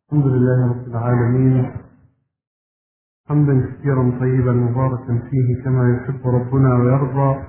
الحمد لله رب العالمين، حمدا كثيرا طيبا مباركا فيه كما يحب ربنا ويرضى.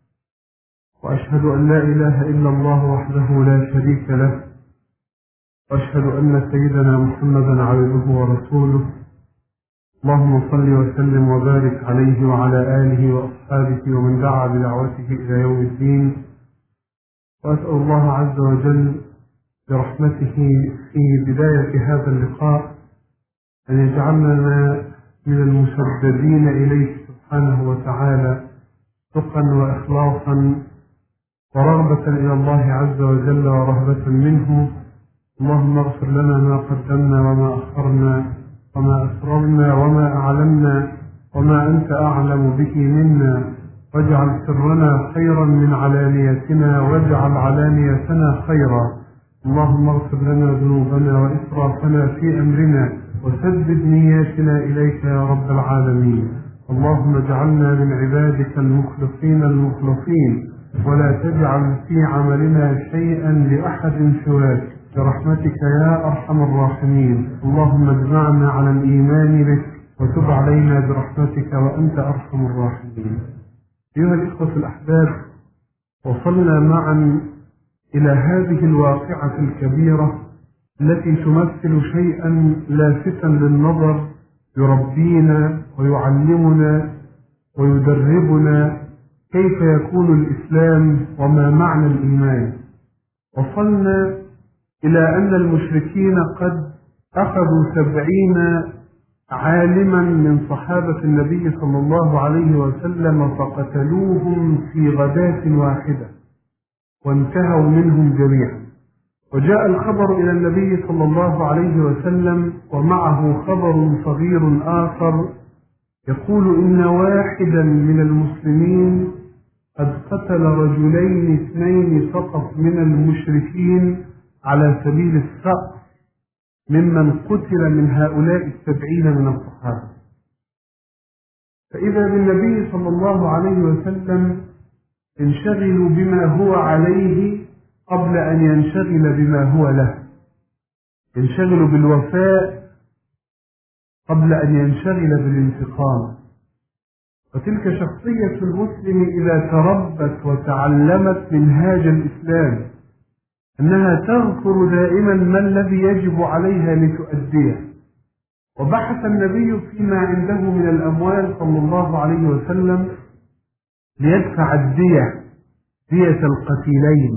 وأشهد أن لا إله إلا الله وحده لا شريك له، وأشهد أن سيدنا محمدا عبده ورسوله. اللهم صل وسلم وبارك عليه وعلى آله وأصحابه ومن دعا بدعوته إلى يوم الدين. وأسأل الله عز وجل برحمته في بداية هذا اللقاء أن يجعلنا من المسددين إليه سبحانه وتعالى صدقا وإخلاصا ورغبة إلى الله عز وجل ورهبة منه. اللهم اغفر لنا ما قدمنا وما أخرنا وما أسررنا وما أعلنا وما أنت أعلم به منا، واجعل سرنا خيرا من علانيتنا واجعل علانيتنا خيرا. اللهم اغفر لنا ذنوبنا وإسرافنا في أمرنا وسدد نياتنا إليك يا رب العالمين. اللهم اجعلنا من عبادك المخلصين المخلصين، ولا تجعل في عملنا شيئا لأحد سواك برحمتك يا أرحم الراحمين. اللهم اجمعنا على الإيمان بك وتب علينا برحمتك وأنت أرحم الراحمين. أيها الإخوة الأحباب، وصلنا معا إلى هذه الواقعة الكبيرة التي تمثل شيئا لافتا للنظر، يربينا ويعلمنا ويدربنا كيف يكون الإسلام وما معنى الإيمان. وصلنا إلى أن المشركين قد أخذوا 70 عالما من صحابة النبي صلى الله عليه وسلم فقتلوهم في غداة واحدة وانتهوا منهم جميعا. وجاء الخبر إلى النبي صلى الله عليه وسلم ومعه خبر صغير آخر يقول إن واحدا من المسلمين قد قتل رجلين 2 فقط من المشركين على سبيل الثأر ممن قتل من هؤلاء 70 من الصحابة. فإذا بالنبي صلى الله عليه وسلم انشغلوا بما هو عليه قبل أن ينشغل بما هو له، ينشغل بالوفاء قبل أن ينشغل بالانتقام. وتلك شخصية المسلم إذا تربت وتعلمت منهاج الإسلام أنها تذكر دائما ما الذي يجب عليها لتؤديه. وبحث النبي فيما عنده من الأموال صلى الله عليه وسلم ليدفع دية القتيلين،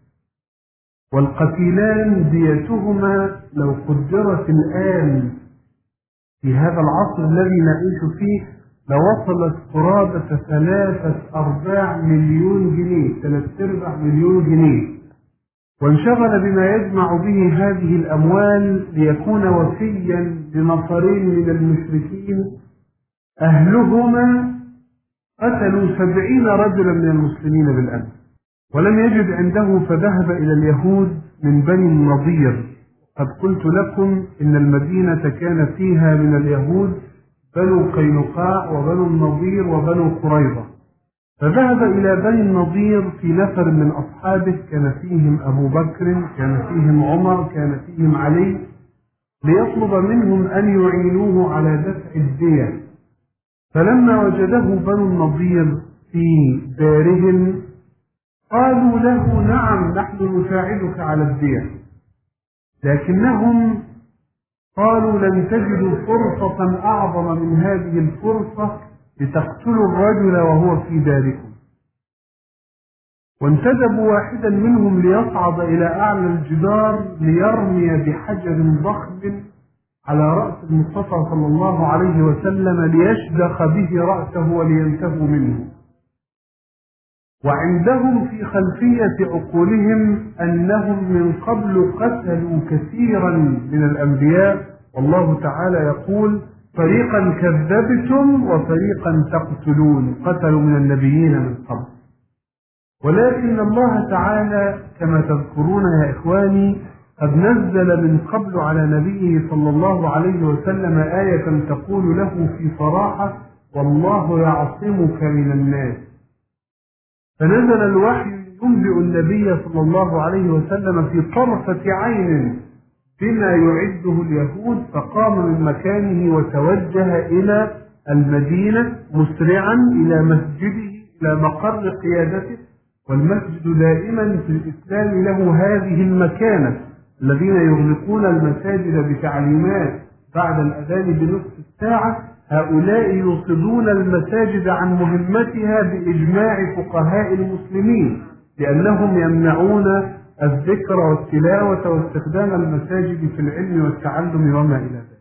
والقتيلان ديتهما لو قدرت الآن في هذا العصر الذي نعيش فيه لوصلت قرابة 3/4 مليون جنيه، 3/4 مليون جنيه. وانشغل بما يجمع به هذه الأموال ليكون وفيا لنفرين من المشركين أهلهما قتلوا 70 رجلا من المسلمين بالأمس، ولم يجد عنده فذهب إلى اليهود من بني النضير. قد قلت لكم إن المدينة كان فيها من اليهود بنو قينقاع وبنو النضير وبنو قريظة. فذهب إلى بني النضير في نفر من أصحابه، كان فيهم أبو بكر، كان فيهم عمر، كان فيهم علي، ليطلب منهم أن يعينوه على دفع الدية. فلما وجده بنو النضير في دارهم قالوا له نعم نحن نساعدك على الدية، لكنهم قالوا لن تجدوا فرصة أعظم من هذه الفرصة لتقتلوا الرجل وهو في داركم. وانتدبوا واحدا منهم ليصعد إلى أعلى الجدار ليرمي بحجر ضخم على رأس المصطفى صلى الله عليه وسلم ليشدخ به رأسه ولينتهوا منه. وعندهم في خلفية عقولهم أنهم من قبل قتلوا كثيرا من الأنبياء، والله تعالى يقول فريقا كذبتم وفريقا تقتلون، قتلوا من النبيين من قبل. ولكن الله تعالى كما تذكرون يا إخواني قد نزل من قبل على نبيه صلى الله عليه وسلم آية تقول له في صراحة والله يعصمك من الناس. فنزل الوحي ينبئ النبي صلى الله عليه وسلم في طرفة عين بما يعده اليهود، فقام من مكانه وتوجه إلى المدينة مسرعا إلى مسجده، إلى مقر قيادته. والمسجد دائما في الإسلام له هذه المكانة. الذين يغلقون المساجد بتعليمات بعد الأذان بنصف الساعة، هؤلاء يوقظون المساجد عن مهمتها بإجماع فقهاء المسلمين، لأنهم يمنعون الذكر والتلاوة واستخدام المساجد في العلم والتعلم وما إلى ذلك.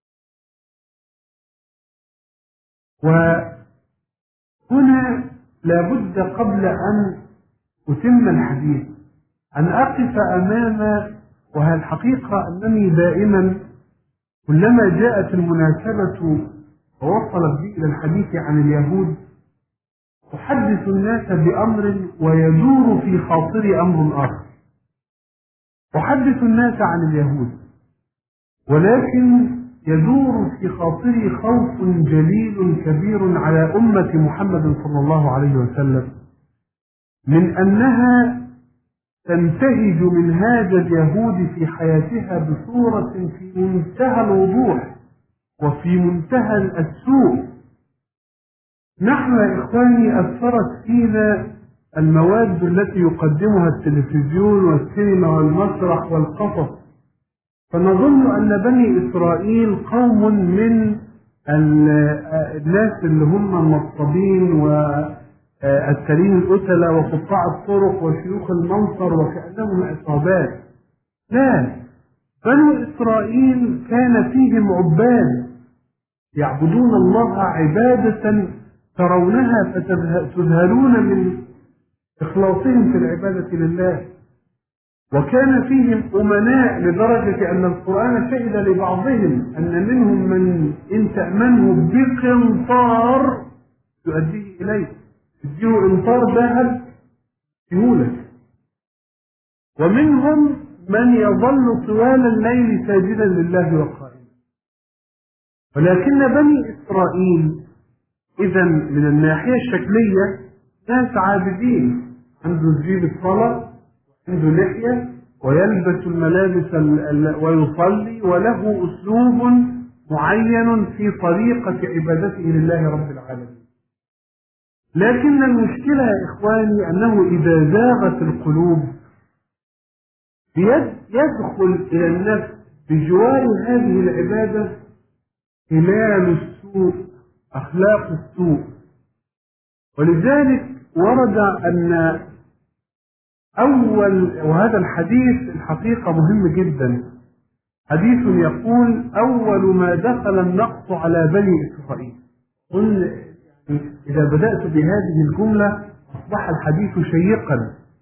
وهنا لابد قبل أن أتم الحديث أن أقف أمام، وهالحقيقة أنني دائما كلما جاءت المناسبة ووصلت بي إلى الحديث عن اليهود أحدث الناس بأمر ويدور في خاطري أمر آخر. أحدث الناس عن اليهود ولكن يدور في خاطري خوف جليل كبير على أمة محمد صلى الله عليه وسلم من أنها تنتهج منهاج اليهود في حياتها بصورة في منتهى الوضوح وفي منتهى السوء. نحن يا إخواني أثرت فينا المواد التي يقدمها التلفزيون والسينما والمسرح والقصص، فنظن أن بني إسرائيل قوم من الناس اللي هم النصابين والتالين القتلة وقطاع الطرق وشيوخ المنصر وكأنهم عصابات. لا، بنو إسرائيل كان فيهم عباد يعبدون الله عبادة ترونها فتذهلون من إخلاصهم في العبادة لله. وكان فيهم أمناء لدرجة أن القرآن شهد لبعضهم أن منهم من إن تأمنه بقنطار تؤديه إليه، تديه قنطار ذهب سهولة. ومنهم من يظل طوال الليل ساجدا لله وقائما. ولكن بني إسرائيل إذا من الناحية الشكلية ناس عابدين، عنده زيب الصلاة، عنده لحية، ويلبس الملابس ويصلي، وله أسلوب معين في طريقة عبادته لله رب العالمين. لكن المشكلة يا إخواني أنه إذا زاغت القلوب يدخل إلى النفس بجوار هذه العبادة هلال السوء، أخلاق السوء. ولذلك ورد أن وهذا الحديث الحقيقة مهم جدا، حديث يقول أول ما دخل النقص على بني إسرائيل. قل إذا بدأت بهذه الجملة أصبح الحديث شيقا.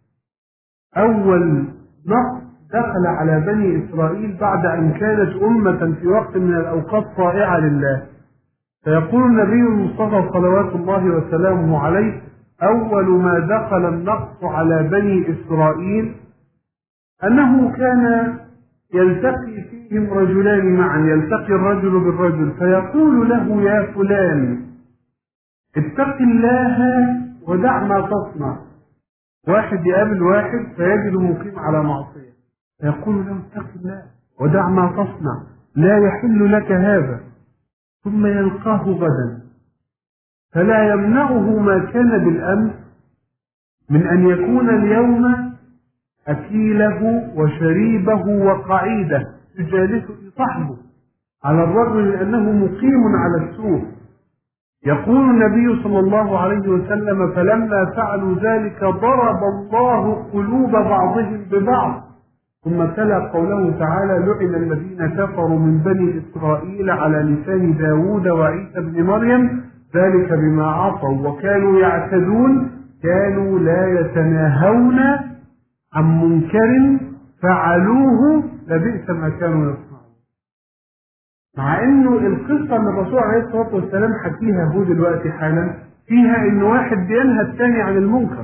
أول نقص دخل على بني إسرائيل بعد أن كانت أمة في وقت من الأوقات طائعة لله. فيقول النبي المصطفى صلوات الله وسلامه عليه أول ما دخل النقص على بني إسرائيل أنه كان يلتقي فيهم رجلان معا، يلتقي الرجل بالرجل فيقول له يا فلان اتق الله ودع ما تصنع. واحد يقابل واحد فيجد مقيم على معصية فيقول له اتق الله ودع ما تصنع، لا يحل لك هذا. ثم يلقاه غدا فلا يمنعه ما كان بالأمس من أن يكون اليوم أكيله وشريبه وقعيده يجالسه صحبه، على الرغم من أنه مقيم على السوء. يقول النبي صلى الله عليه وسلم فلما فعلوا ذلك ضرب الله قلوب بعضهم ببعض. ثم تلا قوله تعالى لعن الذين كفروا من بني إسرائيل على لسان داود وعيسى بن مريم ذلك بما عصوا وكانوا يعتدون كانوا لا يتناهون عن منكر فعلوه لبئس ما كانوا يصنعون. مع انه القصة من الرسول عليه الصلاة والسلام حكيها هو دلوقتي حالا فيها ان واحد بينهى الثاني عن المنكر،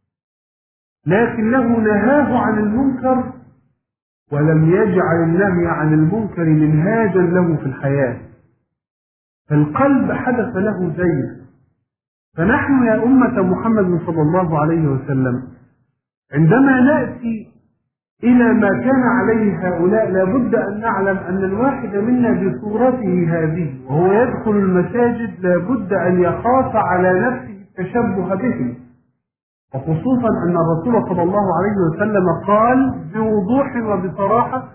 لكنه نهاه عن المنكر ولم يجعل النهي عن المنكر منهاجا له في الحياة. فالقلب حدث له زيغ. فنحن يا أمة محمد صلى الله عليه وسلم عندما نأتي إلى ما كان عليه هؤلاء، لابد أن نعلم أن الواحد منا بصورته هذه وهو يدخل المساجد لابد أن يخاف على نفسه التشبه بهم، وخصوصا أن الرسول صلى الله عليه وسلم قال بوضوح وبصراحة: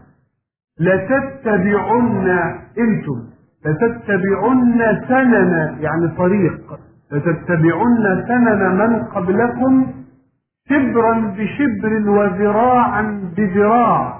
لتتبعن سنن، يعني طريق، لتتبعن سنن من قبلكم شبرا بشبر وذراعا بذراع،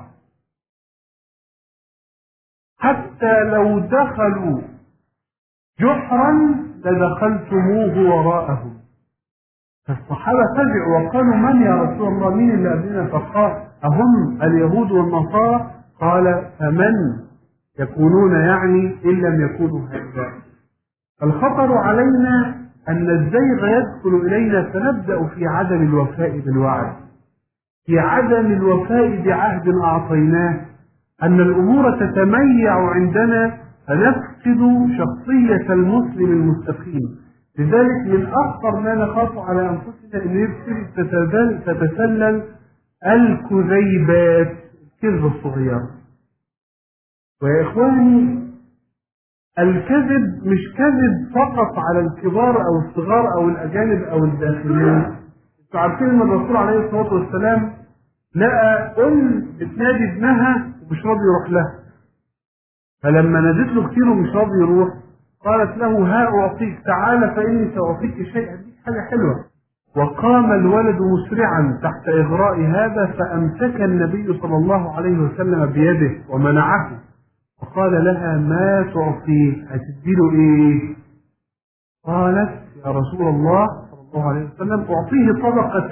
حتى لو دخلوا جحرا لدخلتموه وراءهم. فالصحابة فزعوا وقالوا: من يا رسول الله؟ مين اللي قبلنا؟ فقال: أهم اليهود والنصارى؟ قال: فمن يكونون، يعني إن لم يكونوا هؤلاء. الخطر علينا أن الزيغ يدخل إلينا فنبدأ في عدم الوفاء بالوعد، في عدم الوفاء بعهد أعطيناه، أن الأمور تتميع عندنا فنفقد شخصية المسلم المستقيم. لذلك من أخطر ما نخاف على أنفسنا أن يبتدي تتسلل الكذيبات، الكذبة الصغيرة. ويا إخواني، الكذب مش كذب فقط على الكبار أو الصغار أو الأجانب أو الداخلين. انتوا عارفين أن الرسول عليه الصلاة والسلام لقى بتنادي ابنها ومش راضي يروح لها، فلما نادت له كتير ومش راضي يروح قالت له: ها أعطيك، تعال فإني سأعطيك شيئا، دي حاجة حلوة. وقام الولد مسرعا تحت إغراء هذا، فأمسك النبي صلى الله عليه وسلم بيده ومنعه، وقال لها: ما تعطيه؟ هتديله إيه؟ قالت: يا رسول الله صلى الله عليه وسلم أعطيه طبق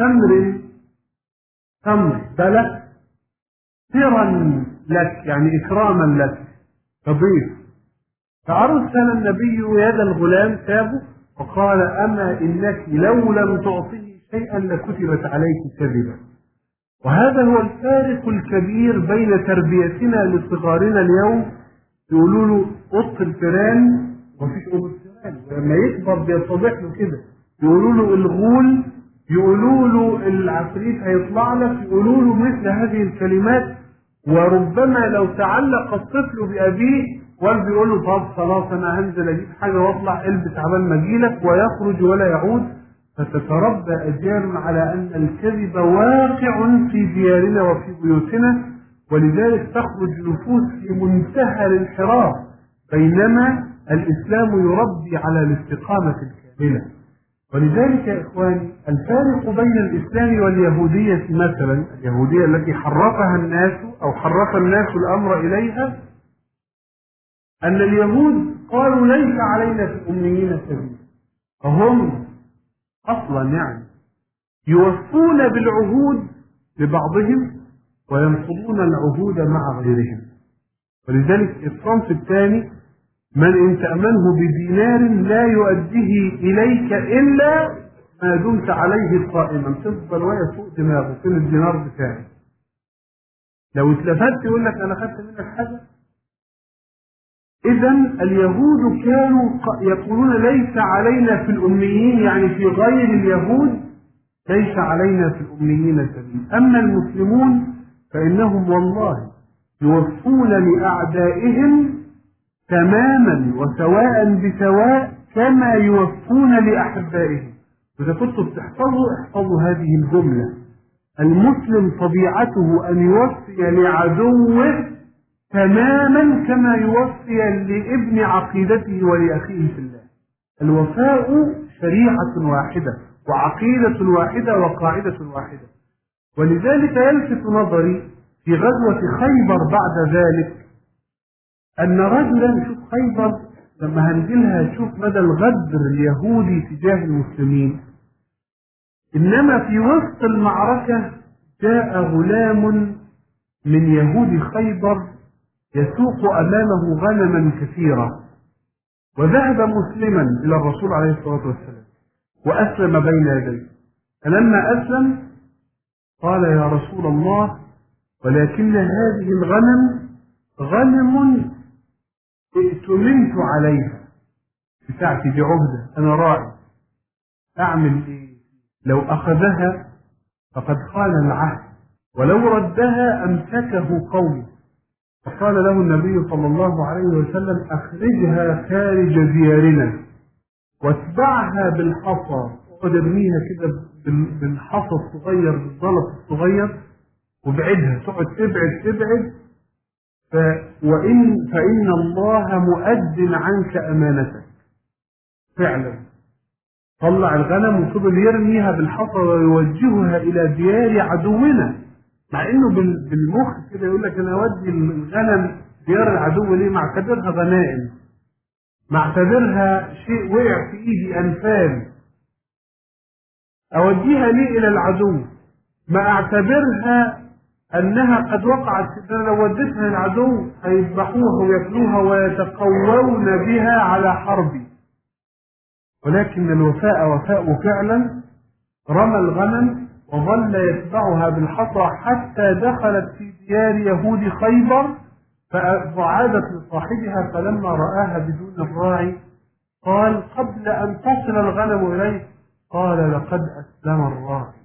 تمر بلة سرا لك، يعني إكراما لك، تضيف. فأرسل النبي يد الغلام سابه وقال: أما إنك لو لم تعطيه شيئا لكتبت عليك كذبا. وهذا هو الفارق الكبير بين تربيتنا لصغارنا اليوم. يقولوا له قط الفيران ومفيش قط الفيران، ولما يكبر بيتضح له كده. يقولوا له الغول، يقولوا له العفريت هيطلع لك، يقولوا له مثل هذه الكلمات. وربما لو تعلق الطفل بأبيه والد يقول له: طب خلاص أنا هنزل أجيب حاجة وأطلع، البس عبال ما أجيلك، ويخرج ولا يعود. فتتربى أجيال على أن الكذب واقع في ديارنا وفي بيوتنا، ولذلك تخرج نفوس في منتهى الانحراف، بينما الإسلام يربي على الاستقامة الكاملة. ولذلك يا إخواني، الفارق بين الإسلام واليهودية مثلا، اليهودية التي حرفها الناس أو حرف الناس الأمر إليها، أن اليهود قالوا: ليس علينا في الأميين سبيل، فهم أصلا يعني يوفون بالعهود لبعضهم وينقضون العهود مع غيرهم. ولذلك الصنف الثاني: من إن تأمنه بدينار لا يؤديه إليك إلا ما دمت عليه قائما. تفضل وهي فوق دماغه: فين الدينار بتاعي؟ لو اتلفت يقول لك أنا خدت منك حاجة. إذا اليهود كانوا يقولون: ليس علينا في الأميين، يعني في غير اليهود ليس علينا في الأميين سبيل. أما المسلمون فإنهم والله يوفون لأعدائهم تماما وسواء بسواء كما يوفون لأحبائهم. وإذا كنتم بتحفظوا احفظوا هذه الجملة: المسلم طبيعته أن يوفي لعدوه تماما كما يوفي لابن عقيدته ولأخيه في الله. الوفاء شريعة واحدة وعقيدة واحدة وقاعدة واحدة. ولذلك يلفت نظري في غزوة خيبر بعد ذلك أن رجلا، شوف خيبر لما هنجيلها شوف مدى الغدر اليهودي تجاه المسلمين. إنما في وسط المعركة جاء غلام من يهود خيبر يسوق أمامه غنما كثيرة، وذهب مسلما إلى الرسول عليه الصلاة والسلام وأسلم بين يديه. فلما أسلم قال: يا رسول الله، ولكن هذه الغنم غنم ائتمنت عليها، بتاعتي دي عهدة، أنا راعي، أعمل إيه؟ لو أخذها فقد خان العهد ولو ردها أمسكه قومه. فقال له النبي صلى الله عليه وسلم: أخرجها خارج ديارنا واتبعها بالحصى، اقعد ارميها كده بالحصى الصغير بالزلط الصغير وابعدها، تقعد تبعد فإن الله مؤد عنك أمانتك. فعلا طلع الغنم وفضل يرميها بالحصى ويوجهها إلى ديار عدونا، مع إنه بالمخ كده يقول لك أنا أودي الغنم ديار العدو ليه؟ ما اعتبرها غنائم، ما اعتبرها شيء وقع في إيدي أنفال، أوديها ليه إلى العدو؟ ما اعتبرها أنها قد وقعت، لو وديتها للعدو هيذبحوها ويأكلوها ويتقوون بها على حربي. ولكن الوفاء وفاء فعلا، رمى الغنم وظل يتبعها بالحصى حتى دخلت في ديار يهود خيبر، فعادت لصاحبها فلما رآها بدون الراعي قال: قبل أن تصل الغنم إليه قال: لقد أسلم الراعي.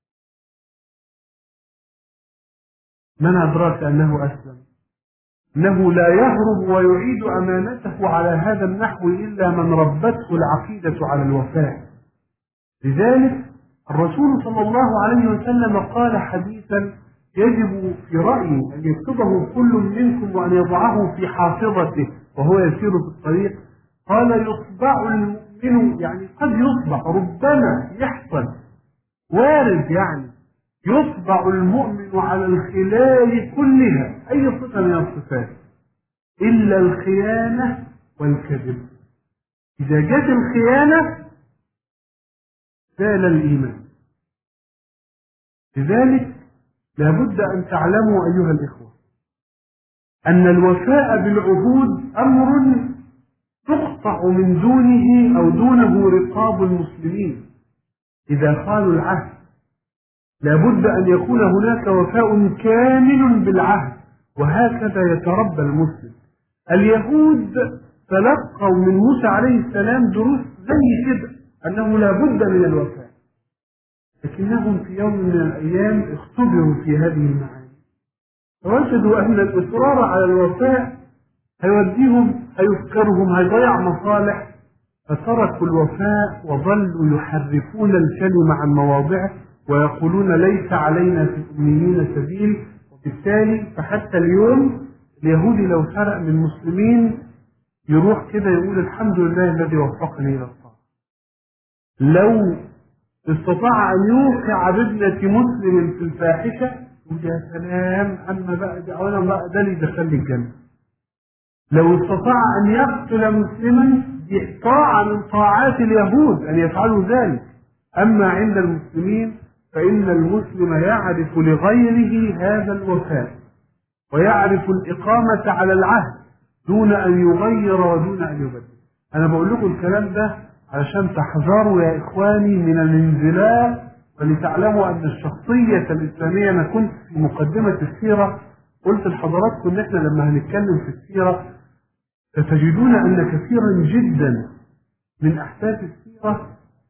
من أدراك أنه أسلم؟ إنه لا يهرب ويعيد أمانته على هذا النحو إلا من ربته العقيدة على الوفاء. لذلك الرسول صلى الله عليه وسلم قال حديثا يجب في رأيي أن يكتبه كل منكم وأن يضعه في حافظته وهو يسير في الطريق. قال: يطبع المؤمن، يعني قد يطبع، ربما يحصل، وارد، يعني يطبع المؤمن على الخلال كلها، أي صفة من الصفات إلا الخيانة والكذب. إذا جاءت الخيانة زال الإيمان. لذلك لابد أن تعلموا أيها الإخوة أن الوفاء بالعهود أمر تقطع من دونه أو دونه رقاب المسلمين. إذا خالوا العهد لابد أن يكون هناك وفاء كامل بالعهد، وهكذا يتربى المسلم. اليهود تلقوا من موسى عليه السلام دروس زي كده، أنه لابد من الوفاء، لكنهم في يوم من الأيام اختبروا في هذه المعاني، فوجدوا أن الإصرار على الوفاء هيفكرهم، هيضيع مصالح، فتركوا الوفاء وظلوا يحرفون الكلمة عن مواضعه ويقولون ليس علينا في الأميين سبيل. وبالتالي فحتى اليوم اليهودي لو سرق من المسلمين يروح كده يقول: الحمد لله الذي وفقني إلى الطاعة. لو استطاع أن يوقع بابنة مسلم في الفاحشة يا سلام، أما بقى ده اللي دخلني الجنة. لو استطاع أن يقتل مسلما طاعة من طاعات اليهود أن يفعلوا ذلك. أما عند المسلمين فإن المسلم يعرف لغيره هذا الوفاء، ويعرف الإقامة على العهد دون أن يغير ودون أن يبدل. أنا بقول لكم الكلام ده علشان تحذروا يا إخواني من الانزلاق، ولتعلموا أن الشخصية الإسلامية. أنا كنت في مقدمة السيرة قلت لحضراتكم إن إحنا لما هنتكلم في السيرة ستجدون أن كثيرا جدا من أحداث السيرة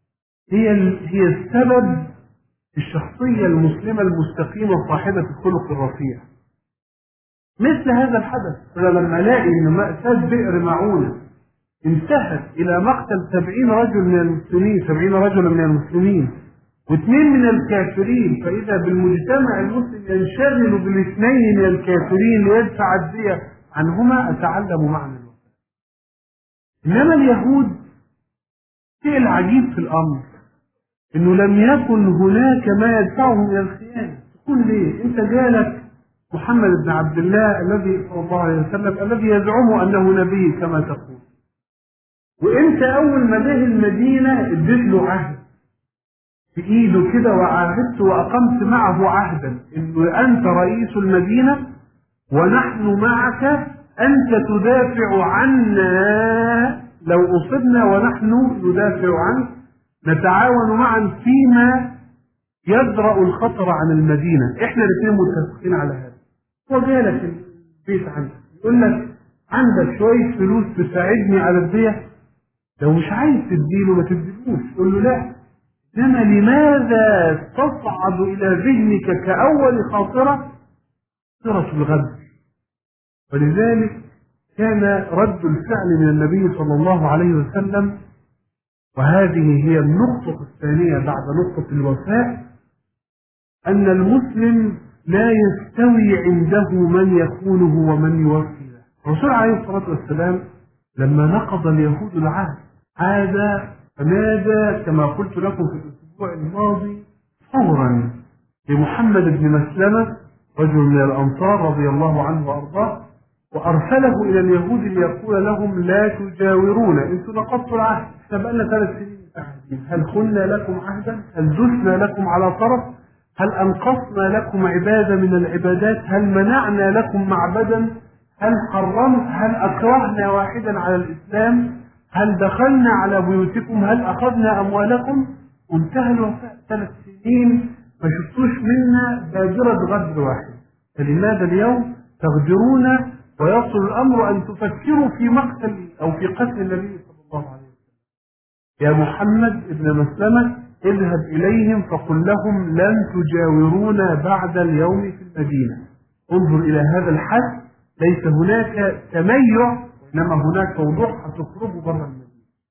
هي السبب في الشخصية المسلمة المستقيمة صاحبة الخلق الرفيع. مثل هذا الحدث، لما ألاقي أن مأساة بئر معونة انتهت إلى مقتل 70 رجل من المسلمين، 70 رجلا من المسلمين واثنين من الكافرين، فإذا بالمجتمع المسلم ينشغل بالاثنين من الكافرين ليدفع الدية عنهما، أتعلم معنى الوفاء. إنما اليهود شيء العجيب في الأمر إنه لم يكن هناك ما يدفعهم إلى الخيانة. تقول ليه؟ أنت جالك محمد بن عبد الله الذي صلى الله عليه وسلم الذي يزعم أنه نبي كما تقول، وأنت أول ما جه المدينة اديت له عهد في إيده كده وعاهدت وأقمت معه عهدا إنه أنت رئيس المدينة ونحن معك، أنت تدافع عنا لو أصبنا ونحن ندافع عنك، نتعاون معا فيما يدرأ الخطر عن المدينة، إحنا الاثنين متفقين على هذا. وجالك البيت عندك يقول لك عندك شوية فلوس تساعدني على الدية، لو مش عايز تديله ما تديلوش، تقول له لا إنما لماذا تصعد إلى ذهنك كأول خاطرة صورة الغدر؟ ولذلك كان رد الفعل من النبي صلى الله عليه وسلم، وهذه هي النقطة الثانية بعد نقطة الوفاء، أن المسلم لا يستوي عنده من يخونه ومن يوفي له. الرسول عليه الصلاة والسلام لما نقض اليهود العهد عاد فنادى كما قلت لكم في الأسبوع الماضي فورا لمحمد بن مسلمة رجل من الأنصار رضي الله عنه وأرضاه، وأرسله إلى اليهود ليقول لهم لا تجاورون، أنتم نقضتوا العهد، احنا بقالنا 3 سنين متعهدين، هل خلنا لكم عهدا؟ هل دسنا لكم على طرف؟ هل أنقصنا لكم عبادة من العبادات؟ هل منعنا لكم معبدا؟ هل أكرهنا واحدا على الإسلام؟ هل دخلنا على بيوتكم؟ هل أخذنا أموالكم؟ انتهى الوفاء 3 سنين ما شفتوش منا بادرة غدر واحد، فلماذا اليوم تغدرون ويصل الأمر أن تفكروا في مقتل أو في قتل النبي صلى الله عليه وسلم؟ يا محمد ابن مسلمة اذهب إليهم فقل لهم لن تجاورونا بعد اليوم في المدينة. انظر إلى هذا الحد، ليس هناك تميع إنما هناك وضوح هتخرجوا بره المدينة.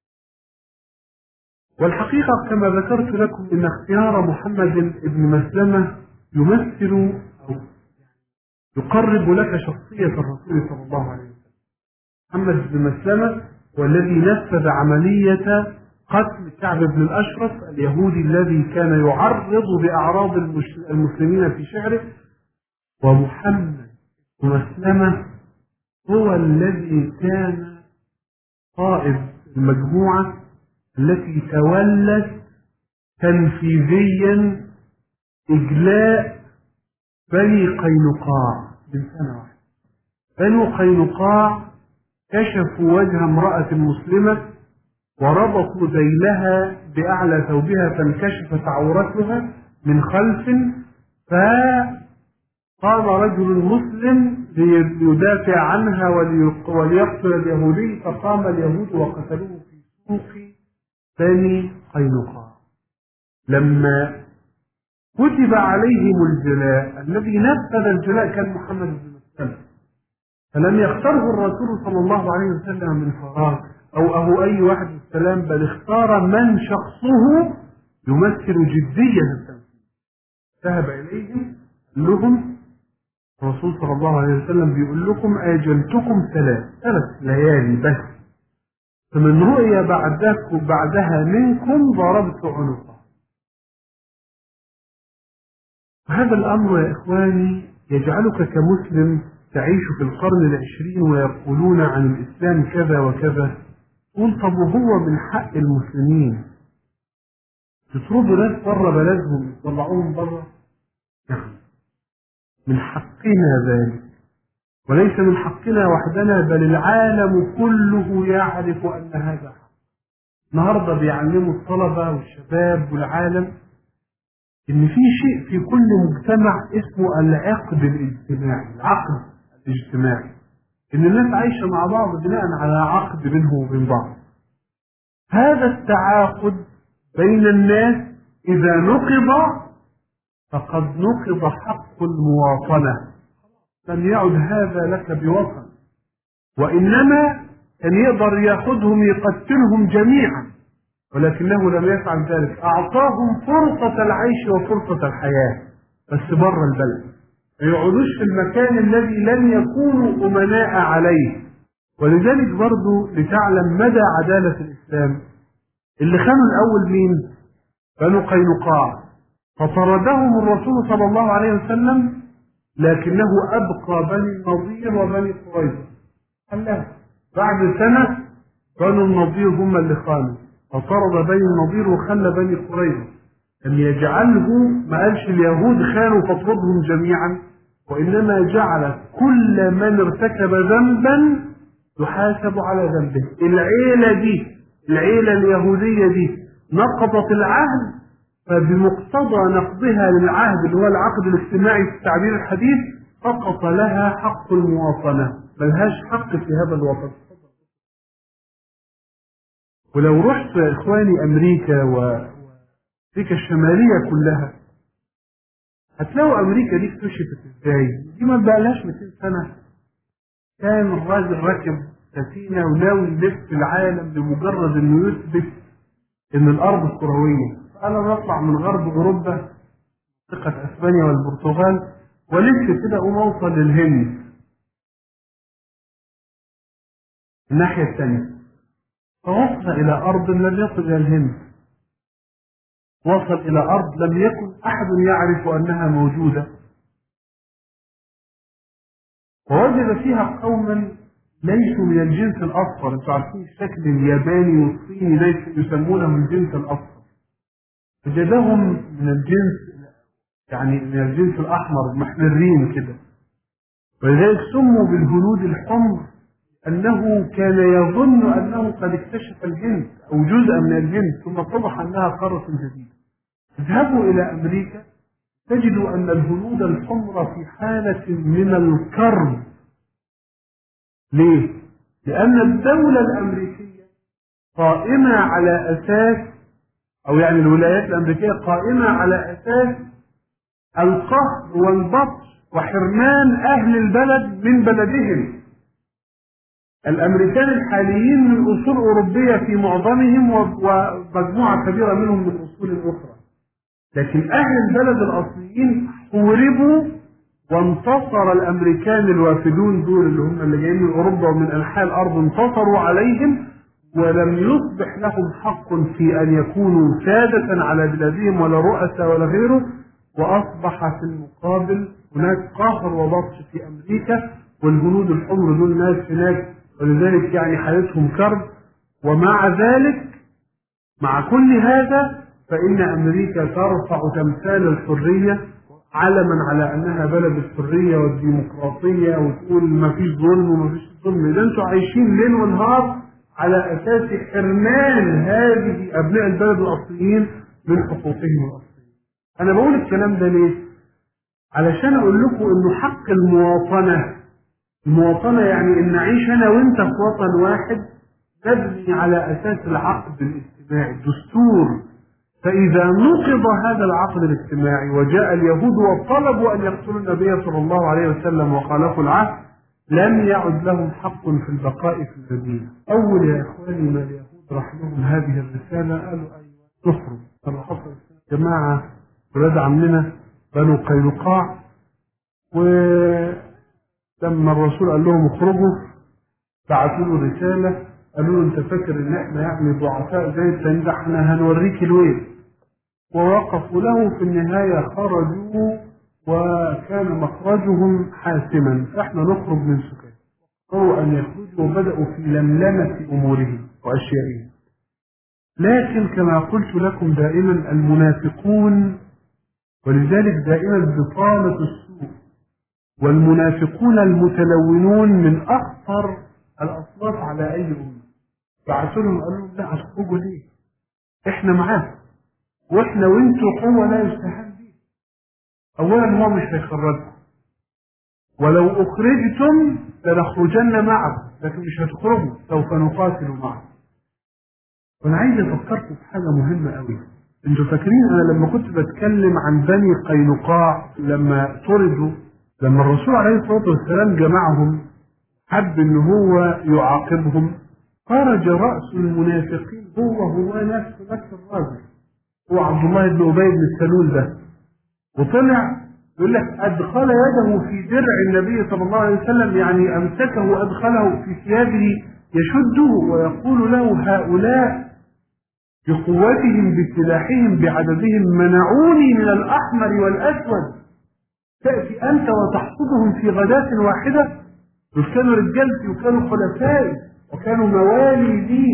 والحقيقة كما ذكرت لكم إن اختيار محمد بن مسلمة يمثل أو يقرب لك شخصية الرسول صلى الله عليه وسلم. محمد بن مسلمة هو الذي نفذ عملية قتل كعب بن الأشرف اليهودي الذي كان يعرض بأعراض المسلمين في شعره، ومحمد بن مسلمة هو الذي كان قائد المجموعة التي تولت تنفيذيا إجلاء بني قينقاع من سنة واحدة. بنو قينقاع كشفوا وجه امرأة مسلمة وربطوا ذيلها بأعلى ثوبها فانكشفت عورتها من خلف، فقام رجل مسلم ليدافع عنها وليقتل اليهودي، فقام اليهود وقتلوه في سوق بني قينقاع. لما كتب عليهم الجلاء الذي نفذ الجلاء كان محمد بن مسلمة، فلم يختاره الرسول صلى الله عليه وسلم من فراغ أو أي واحد السلام، بل اختار من شخصه يمثل جدية التنفيذ. ذهب إليهم لهم الرسول صلى الله عليه وسلم بيقول لكم أجلتكم 3 ليالي بس، فمن رؤيا بعدها منكم ضربت عنقه. هذا الأمر يا إخواني يجعلك كمسلم تعيش في القرن 20 ويقولون عن الإسلام كذا وكذا، قل طب وهو من حق المسلمين يطردوا ناس بره بلدهم يطلعوهم بره؟ نعم، من حقنا ذلك، وليس من حقنا وحدنا، بل العالم كله يعرف أن هذا حق. النهارده بيعلموا الطلبة والشباب والعالم إن في شيء في كل مجتمع اسمه العقد الاجتماعي، العقد الاجتماعي، إن الناس عايشة مع بعض بناء على عقد بينهم وبين بعض. هذا التعاقد بين الناس إذا نقض فقد نقض حق المواطنة، لم يعد هذا لك بوطن، وإنما كان يقدر يأخذهم يقتلهم جميعا، ولكنه لم يفعل ذلك، أعطاهم فرصة العيش وفرصة الحياة بس بره البلد، ما يقعدوش في المكان الذي لم يكونوا أمناء عليه. ولذلك برضو لتعلم مدى عدالة الإسلام، اللي خانوا الأول مين؟ بنو قينقاع، فطردهم الرسول صلى الله عليه وسلم، لكنه أبقى بني النضير وبني قريظة. بعد سنة بنو النضير هم اللي خانوا، فطرد بني النضير وخلى بني قريظة. لم يجعله، ما قالش اليهود خانوا فاطردهم جميعا، وإنما جعل كل من ارتكب ذنبا يحاسب على ذنبه. العيلة اليهودية دي نقضت العهد، فبمقتضى نقضها للعهد اللي هو العقد الاجتماعي في التعبير الحديث سقط لها حق المواطنة، ملهاش حق في هذا الوطن. ولو رحت يا إخواني أمريكا أمريكا الشمالية كلها، هتلاقوا أمريكا دي اكتشفت إزاي؟ دي ما بقالهاش 200 سنة. كان الراجل راكب سفينة وناوي يلف العالم لمجرد إنه يثبت إن الأرض كروية. أنا بطلع من غرب أوروبا منطقة أسبانيا والبرتغال ولف كده أقوم أوصل للهند الناحية الثانية، فوصل إلى أرض لم يصل إلى الهند، وصل إلى أرض لم يكن أحد يعرف أنها موجودة، ووجد فيها قوما ليسوا من الجنس الأصفر. أنتم عارفين الشكل الياباني والصيني ليسوا يسمونهم الجنس الأصفر، وجدهم من الجنس يعني من الجنس الأحمر محمرين كده، ولذلك سموا بالهنود الحمر، أنه كان يظن أنه قد اكتشف الهند أو جزءا من الهند، ثم اتضح أنها قارة جديدة. اذهبوا إلى أمريكا تجدوا أن الهنود الحمر في حالة من الكرب. ليه؟ لأن الدولة الأمريكية قائمة على أساس، أو يعني الولايات الأمريكية قائمة على أساس القهر والبطش وحرمان أهل البلد من بلدهم. الأمريكان الحاليين من أصول أوروبية في معظمهم ومجموعة كبيرة منهم من أصول أخرى، لكن أهل البلد الأصليين حوربوا وانتصر الأمريكان الوافدون دول اللي هم اللي جايين من أوروبا ومن أنحاء الأرض، انتصروا عليهم ولم يصبح لهم حق في أن يكونوا سادة على بلادهم ولا رؤساء ولا غيره، وأصبح في المقابل هناك قهر وبطش في أمريكا، والجنود الحمر دول ناس هناك، ولذلك يعني حالتهم كرب. ومع ذلك مع كل هذا فإن أمريكا ترفع تمثال الحرية علما على أنها بلد الحرية والديمقراطية، وتقول ما فيش ظلم وما فيش ظلم. إذا أنتم عايشين ليل ونهار على أساس حرمان هذه أبناء البلد الأصليين من حقوقهم الأصلية. أنا بقول الكلام ده ليه؟ علشان أقول لكم إنه حق المواطنة يعني إن نعيش أنا وأنت في وطن واحد مبني على أساس العقد الاجتماعي، الدستور. فإذا نقض هذا العقد الاجتماعي وجاء اليهود وطلبوا أن يقتلوا النبي صلى الله عليه وسلم وخالفوا العهد، لم يعد لهم حق في البقاء في المدينة. أول يا إخواني ما اليهود راح لهم هذه الرسالة قالوا أيوة نخرج. طب حصل جماعة ولاد عمنا بنو قينقاع، ولما الرسول قال لهم اخرجوا بعثوا له رسالة قالوا له أنت فاكر إن إحنا يعني ضعفاء زي التاني ده، إحنا هنوريك الويل. ووقفوا له في النهاية خرجوا وكان مخرجهم حاسما، احنا نخرج من سكان. قرروا ان يخرجوا وبدأوا في لملمة امورهم واشيائهم. لكن كما قلت لكم دائما المنافقون، ولذلك دائما بطانة السوء والمنافقون المتلونون من اخطر الاصناف على اي امة. بعثوا لهم قالوا لهم لا هتخرجوا ليه؟ احنا معاكم واحنا وانتوا قوة لا يستهان بيه. اولا هو مش هيخرجكم، ولو اخرجتم لنخرجن معكم، لكن مش هتخرجوا سوف نقاتل معكم. وانا عايز افكركم في حاجة مهمة قوي. انتوا فاكرين انا لما كنت بتكلم عن بني قينقاع لما طردوا، لما الرسول عليه الصلاة والسلام جمعهم حب ان هو يعاقبهم، خرج رأس المنافقين هو نفس الراجل، هو عبد الله بن أبي بن السلول ده، وطلع يقول لك أدخل يده في درع النبي صلى الله عليه وسلم، يعني أمسكه أدخله في ثيابه يشده ويقول له هؤلاء بقوتهم بسلاحهم بعددهم منعوني من الأحمر والأسود، تأتي أنت وتحصدهم في غداة واحدة. دول كانوا رجالتي وكانوا خلفائي وكانوا موالي لي،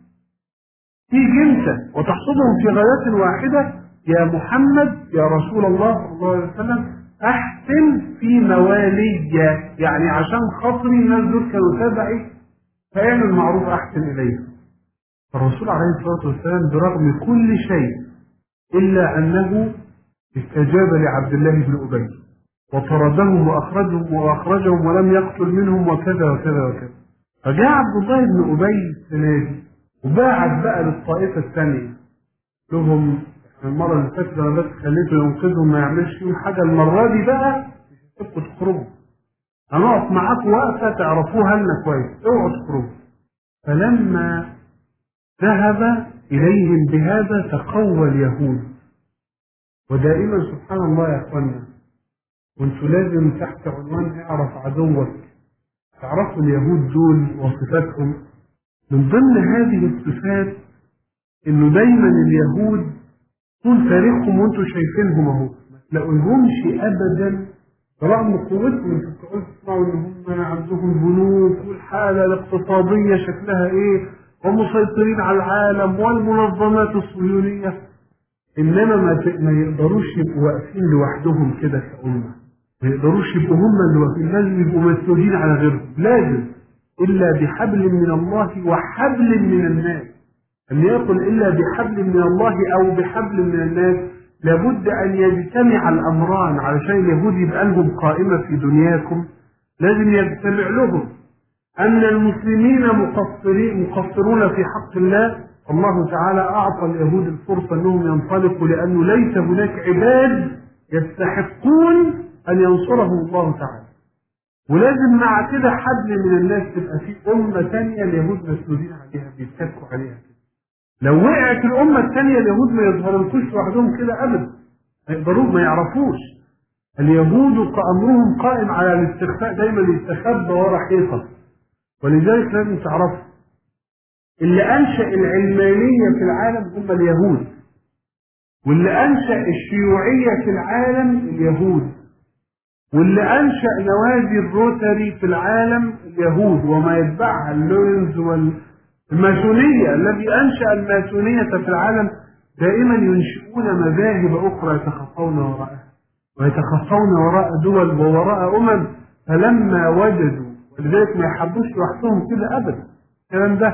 تيجي انت وتحصدهم في غاية واحدة. يا محمد يا رسول الله صلى الله عليه وسلم احسن في موالي، يعني عشان خاطري الناس دول كانوا تبعي فاعمل المعروف احسن اليه. الرسول عليه الصلاة والسلام برغم كل شيء الا انه استجاب لعبد الله بن ابي وطردهم واخرجهم ولم يقتل منهم وكذا وكذا وكذا. فجاء عبد الله بن ابي السنه دي وباعت بقى للطائفة الثانية لهم المرة اللي فاتت أنا بس خليته ينقذهم ما يعملش فيهم حاجة، المرة دي بقى مش هتبقوا تخرجوا، هنقف معاكم وقفة تعرفوها لنا كويس، اوعوا تخرجوا. فلما ذهب إليهم بهذا تقوى اليهود. ودائما سبحان الله يا أخوانا، وانتوا لازم تحت عنوان اعرف عدوك تعرفوا اليهود دول وصفاتهم. من ضمن هذه الصفات انه دايما اليهود طول تاريخهم وانتوا شايفينهم اهو ما تلاقوهمش ابدا رغم قوتهم. انتوا بتقعدوا تسمعوا ان هم عندهم بنوك والحاله الاقتصاديه شكلها ايه ومسيطرين على العالم والمنظمات الصهيونيه، انما ما يقدروش يبقوا واقفين لوحدهم كده كأمة، ما يقدروش يبقوا هم اللي واقفين، لازم يبقوا مسؤولين على غيرهم، لازم الا بحبل من الله وحبل من الناس. أن يقل إلا بحبل من الله أو بحبل من الناس، لابد أن يجتمع الأمران علشان اليهود يبقى لهم قائمة في دنياكم، لازم يجتمع لهم أن المسلمين مقصرون في حق الله. الله تعالى أعطى اليهود الفرصة أنهم ينطلقوا لأنه ليس هناك عباد يستحقون أن ينصرهم الله تعالى، ولازم مع كده حبل من الناس تبقى في أمة ثانية اليهود مسؤولين عليها بيتكوا عليها. لو وقعت الأمة الثانية اليهود ما يظهرلكوش لوحدهم كده أبدا، ما يقدروش ما يعرفوش. اليهود أمرهم قائم على الاستخفاء، دايما يستخبى ورا حيطة. ولذلك لازم تعرفوا اللي أنشأ العلمانية في العالم هم اليهود، واللي أنشأ الشيوعية في العالم اليهود، واللي أنشأ نوادي الروتري في العالم اليهود وما يتبعها اللوينز الماسونية. الذي أنشأ الماسونية في العالم دائما ينشئون مذاهب أخرى يتخفون وراءها ويتخفون وراء دول ووراء أمم، فلما وجدوا، ولذلك ما يحبوش لوحدهم كده أبدا، الكلام ده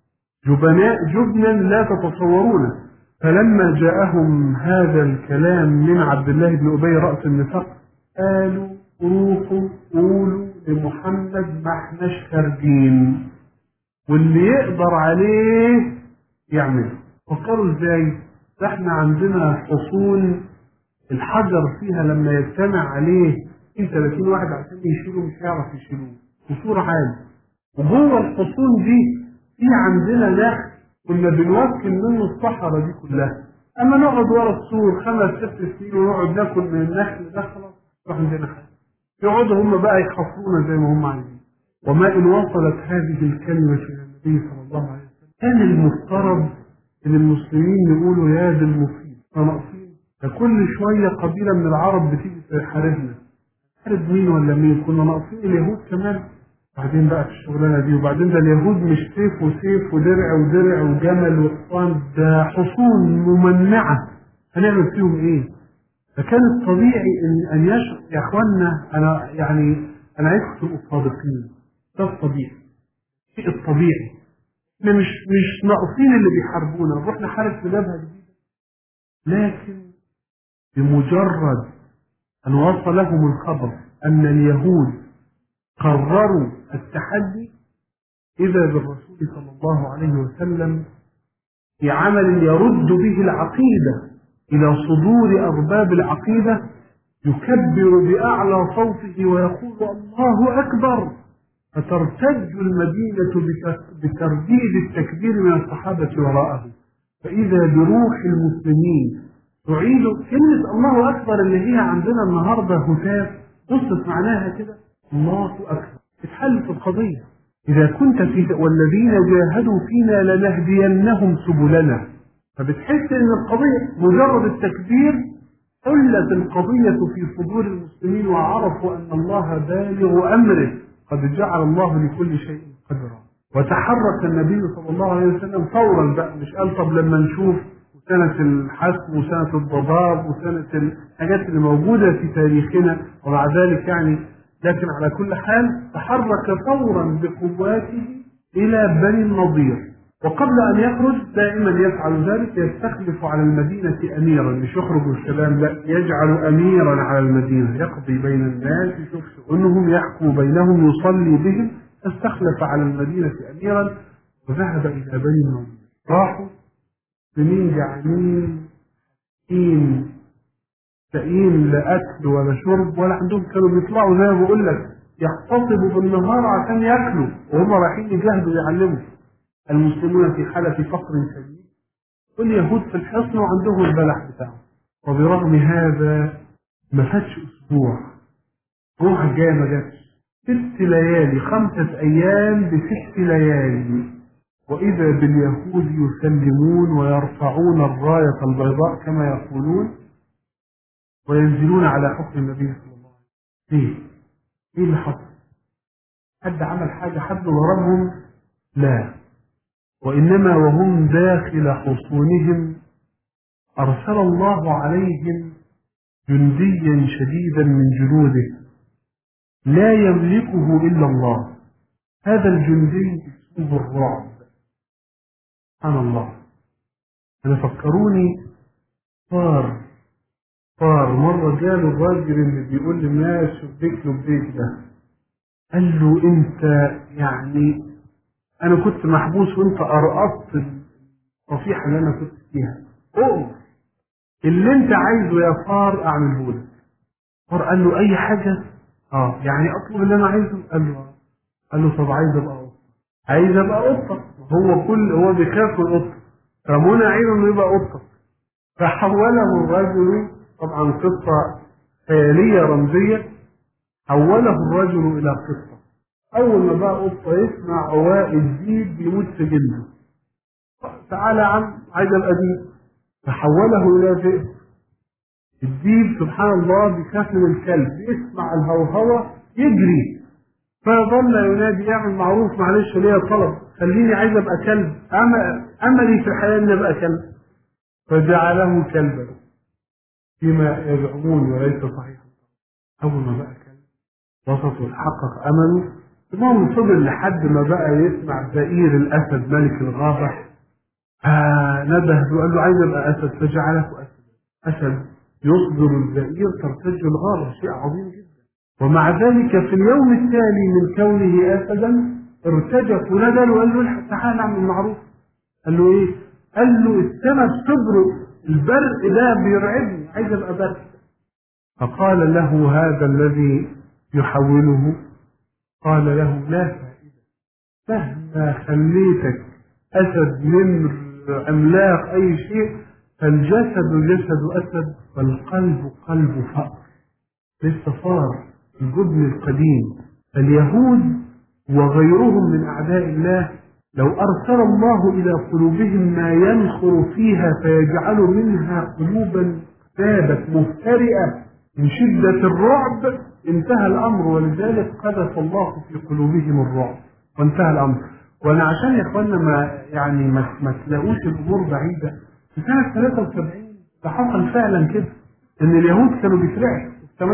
جبنا لا تتصورونه. فلما جاءهم هذا الكلام من عبد الله بن أبي رأس النفاق قالوا روحوا قولوا لمحمد ما احناش خارجين، واللي يقدر عليه يعمل. فكروا ازاي؟ ده احنا عندنا حصون الحجر فيها لما يجتمع عليه في 30 واحد عشان يشيلوا مش هيعرف يشيلوه، قصور عالي. وجوه الحصون دي في عندنا نخل كنا بنوكل منه الصحراء دي كلها، اما نقعد ورا السور 5-6 سنين ونقعد ناكل من النخل ده خلاص راح عندنا حاجه، يقعدوا هم بقى يحفرونا زي ما هم عايزين. وما ان وصلت هذه الكلمه الى النبي صلى الله عليه وسلم كان المفترض ان المسلمين يقولوا يا ذا المصيب فناقصين، فكل شويه قبيله من العرب بتيجي تحاربنا، تحارب مين ولا مين؟ كنا ناقصين اليهود كمان. بعدين بقى في الشغلانه دي، وبعدين ده اليهود مش سيف وسيف ودرع ودرع وجمل وحصان، ده حصون ممنعه هنعمل فيهم ايه؟ فكان الطبيعي ان يشعر يا اخوانا، انا عايزكم تبقوا صادقين، ده الطبيعي، الشيء الطبيعي. احنا مش ناقصين اللي بيحاربونا نروح نحارب في جبهه جديده، لكن بمجرد ان وصلهم الخبر ان اليهود قرروا التحدي اذا بالرسول صلى الله عليه وسلم في عمل يرد به العقيده الى صدور ارباب العقيده، يكبر بأعلى صوته ويقول الله أكبر، فترتج المدينة بترديد التكبير من الصحابة وراءه، فإذا بروح المسلمين تعيد كلمة الله أكبر اللي هي عندنا النهاردة هتاف، بصت معناها كده الله أكبر، اتحلت القضية. إذا كنت في والذين جاهدوا فينا لنهدينهم سبلنا، فبتحس إن القضية مجرد التكبير حلت القضية في صدور المسلمين وعرفوا أن الله بالغ أمره، قد جعل الله لكل شيء قدرا. وتحرك النبي صلى الله عليه وسلم فورا بقى، مش قال طب لما نشوف سنة الحسم وسنة الضباب وسنة الحاجات اللي موجودة في تاريخنا ومع ذلك لكن على كل حال تحرك فورا بقواته إلى بني النضير. وقبل أن يخرج دائما يفعل ذلك، يستخلف على المدينة أميرا، مش يخرج السلام، لا، يجعل أميرا على المدينة يقضي بين الناس، يشوف شؤونهم، يحكم بينهم، يصلي بهم. استخلف على المدينة أميرا وذهب إلى بني النضير. راحوا سنين جعانين لاقيين لا اكل ولا شرب ولا عندهم، كانوا بيطلعوا زي ما بقول لك يحتطبوا بالنهار عشان ياكلوا وهم رايحين يجاهدوا ويعلموا. المسلمون في حالة فقر شديد واليهود في الحصن وعندهم البلح بتاعهم. وبرغم هذا ما فاتش اسبوع روح جايه ما جاتش، 6 ليالي 5 ايام ب6 ليالي، واذا باليهود يسلمون ويرفعون الرايه البيضاء كما يقولون وينزلون على حكم النبي صلى الله عليه وسلم. ايه اللي حصل؟ حد عمل حاجه؟ حد ضربهم؟ لا، وانما وهم داخل حصونهم ارسل الله عليهم جنديا شديدا من جنوده لا يملكه الا الله. هذا الجندي اسمه الرعب. سبحان الله. انا فكروني فار مرة جاله الراجل اللي بيقول للناس شبيك له البيت ده، قال له انت يعني انا كنت محبوس وانت ارقصت الصفيحة اللي انا كنت فيها، قوم اللي انت عايزه يا فار اعمله لك. فار قال له اي حاجة؟ يعني اطلب اللي انا عايزه؟ قال له طب عايز ابقى قطة. عايز ابقى قطة. هو بيخاف من القطة، فمنع عينه انه يبقى قطة. فحوله الرجل، طبعا قصة خيالية رمزية، حوله الرجل إلى قصة. أول ما بقى قطة يسمع عواء الديب بيموت في جلده، تعالى يا عم عايز أبقى ديب، فحوله إلى ذئب. الديب سبحان الله بيخاف من الكلب، يسمع الهوهوة يجري، فظل ينادي يعمل معروف معلش ليا طلب خليني عايز أبقى كلب، أملي في الحياة إني أبقى كلب، فجعله كلبا فيما يزعمون وليس صحيحا. أول ما بقى كلب وسط وتحقق أمله. المهم فضل لحد ما بقى يسمع زئير الأسد ملك الغابة، نبه وقال له عايز أبقى أسد، فجعله أسد يصدر الزئير ترتج الغابة، شيء عظيم جدا. ومع ذلك في اليوم التالي من كونه أسدا ارتجف وندل وقال له تعالى نعمل معروف. قال له إيه؟ قال له السماء بتبرق، البرق ده بيرعبني، عايز أبقى برق. فقال له هذا الذي يحوله، قال له لا فائدة، مهما خليتك أسد من أملاك أي شيء فالجسد جسد أسد والقلب قلب فأر. لسه فار الجبن القديم. اليهود وغيرهم من أعداء الله لو أرسل الله إلى قلوبهم ما ينخر فيها فيجعل منها قلوبا ثابت مهترئة من شدة الرعب انتهى الأمر، ولذلك قذف الله في قلوبهم الرعب وانتهى الأمر. وأنا عشان يا إخوانا ما تلاقوش الأمور بعيدة، في سنة 73 ده حصل فعلا كده، إن اليهود كانوا بيسرعوا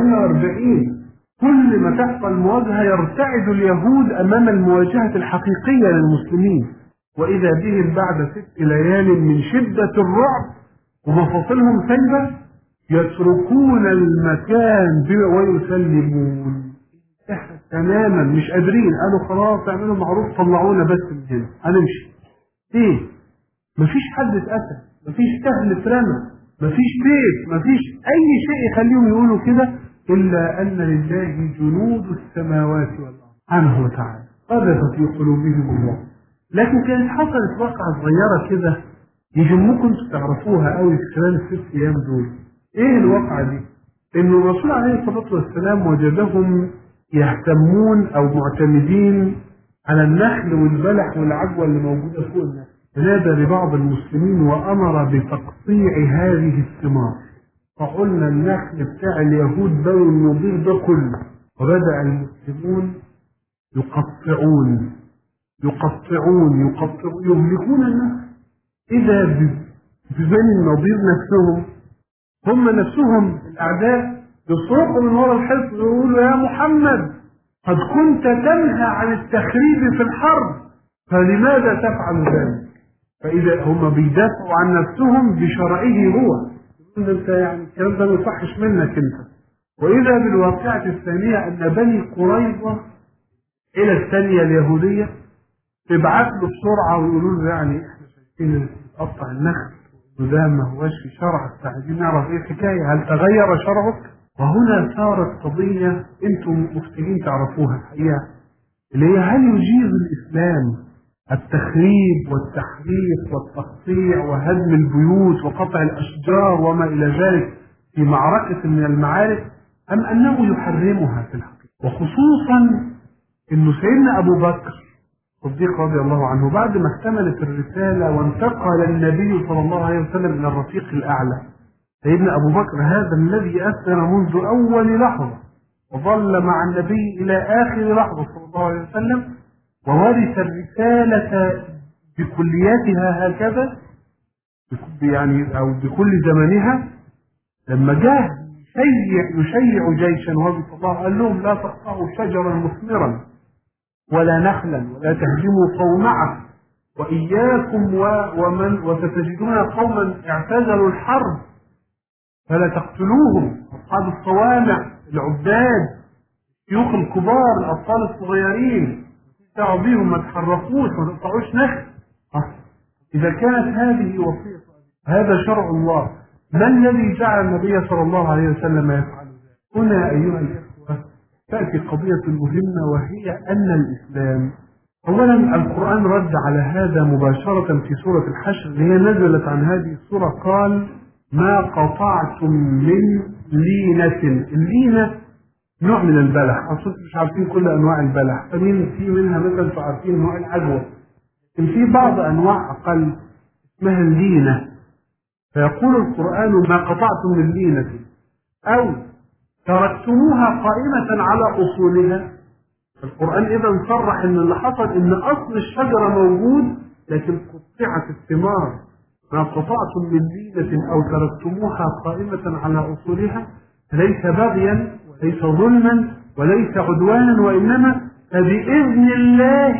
48 كل ما تحصل مواجهة يرتعد اليهود أمام المواجهة الحقيقية للمسلمين، وإذا بهم بعد 6 ليال من شدة الرعب ومفاصلهم سيبة يتركون المكان ويسلمون تماما، مش قادرين، قالوا خلاص اعملوا معروف طلعونا بس من هنا هنمشي. ايه؟ مفيش حد اتقتل، مفيش سهم اترمى، مفيش سيف، مفيش اي شيء يخليهم يقولوا كده الا ان لله جنود السماوات والارض سبحانه وتعالى قذف في قلوبهم الله. لكن كانت حصلت واقعة صغيرة كده يهمكم تعرفوها قوي في خلال ال6 ايام دول. ايه الواقعة دي؟ ان الرسول عليه الصلاة والسلام وجدهم يهتمون او معتمدين على النخل والبلح والعجوة اللي موجودة فوق النخل، فنادى لبعض المسلمين وامر بتقطيع هذه الثمار. فقلنا النخل بتاع اليهود بني النضير ده كله، وبدأ المسلمون يقطعون يهلكون النخل. إذا ببني النضير نفسهم هم نفسهم الأعداء يصرخوا من وراء الحصن ويقولوا يا محمد قد كنت تنهى عن التخريب في الحرب فلماذا تفعل ذلك؟ فإذا هم بيدافعوا عن نفسهم بشرعه هو، انت يعني الكلام ده ما يصحش منك انت. وإذا بالواقعة الثانية أن بني قريظة إلى الثانية اليهودية تبعت له بسرعة ويقولوا له يعني احنا شايفين تقطع النخل وده ما هوش في شرعك، فعايزين نعرف ايه الحكايه، هل تغير شرعك؟ وهنا صارت قضيه انتم مفترين تعرفوها الحقيقه، اللي هي هل يجيز الاسلام التخريب والتحريق والتقطيع وهدم البيوت وقطع الاشجار وما الى ذلك في معركه من المعارك، ام انه يحرمها في الحقيقه؟ وخصوصا انه سيدنا ابو بكر الصديق رضي الله عنه بعد ما اكتملت الرسالة وانتقل النبي صلى الله عليه وسلم إلى الرفيق الأعلى، سيدنا أبو بكر هذا الذي أسلم منذ أول لحظة وظل مع النبي إلى آخر لحظة صلى الله عليه وسلم، وورث الرسالة بكلياتها هكذا يعني أو بكل زمنها، لما جاء يشيع جيشا وهو صلى الله قال لهم لا تقطعوا شجرا مثمرا ولا نخلا ولا تهدموا قومعه وإياكم وستجدون قوما اعتزلوا الحرب فلا تقتلوهم، أصحاب الصوامع العباد الشيوخ الكبار الأطفال الصغيرين تستعوا بيهم، ما تحرقوش ما تقطعوش نخل. إذا كانت هذه وصية هذا شرع الله، ما الذي جعل النبي صلى الله عليه وسلم يفعل ذلك؟ هنا أيها الإخوة تأتي قضية مهمة، وهي أن الإسلام أولا القرآن رد على هذا مباشرة في سورة الحشر اللي هي نزلت عن هذه السورة، قال ما قطعتم من لينة. اللينة نوع من البلح، أصلا مش عارفين كل أنواع البلح، في منها مثلا عارفين نوع العجوة، لكن في بعض أنواع أقل اسمها اللينة. فيقول القرآن ما قطعتم من لينة أو تركتموها قائمة على أصولها. القرآن إذا صرح إن اللي حصل إن أصل الشجرة موجود لكن قطعت الثمار. ما قطعتم من لينة أو تركتموها قائمة على أصولها ليس بغيا وليس ظلما وليس عدوانا، وإنما فبإذن الله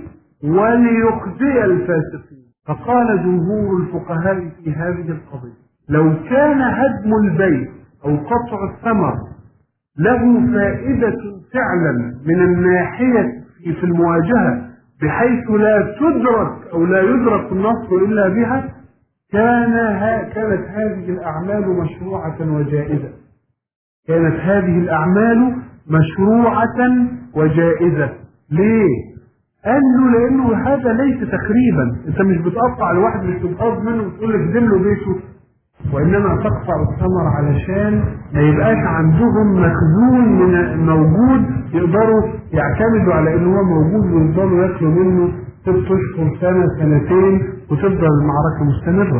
وليخزي الفاسقين. فقال جمهور الفقهاء في هذه القضية لو كان هدم البيت أو قطع الثمر له فائدة فعلا من الناحية في المواجهة بحيث لا تدرك أو لا يدرك النصر إلا بها، كانت هذه الأعمال مشروعة وجائزة. كانت هذه الأعمال مشروعة وجائزة. ليه؟ لأنه هذا ليس تخريبا، أنت مش بتقطع الواحد مش بتقصد منه وتقول لك دم له بيته، وإنما تقطع الثمر علشان ما يبقاش عندهم مخزون من موجود يقدروا يعتمدوا على إنه هو موجود ويفضلوا ياكلوا منه 6 أشهر سنة سنتين وتفضل المعركة مستمرة.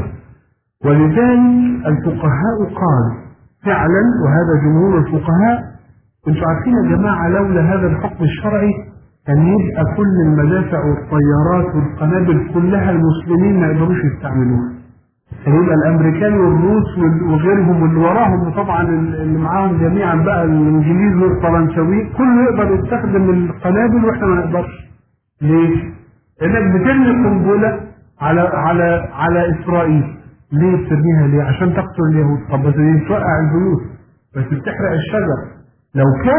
ولذلك الفقهاء قالوا فعلا، وهذا جمهور الفقهاء، انتوا عارفين يا جماعة لولا هذا الحكم الشرعي كان يبقى كل المدافع والطيارات والقنابل كلها المسلمين ما يقدروش يستعملوها. يبقى الامريكان والروس وغيرهم واللي وراهم طبعا اللي معاهم جميعا بقى الانجليز والفرنساويين كله يقدر يستخدم القنابل واحنا ما نقدرش. ليه؟ لانك بترمي قنبله على اسرائيل. ليه بترميها؟ ليه؟ عشان تقتل اليهود. طب بس توقع البيوت بس بتحرق الشجر. لو كان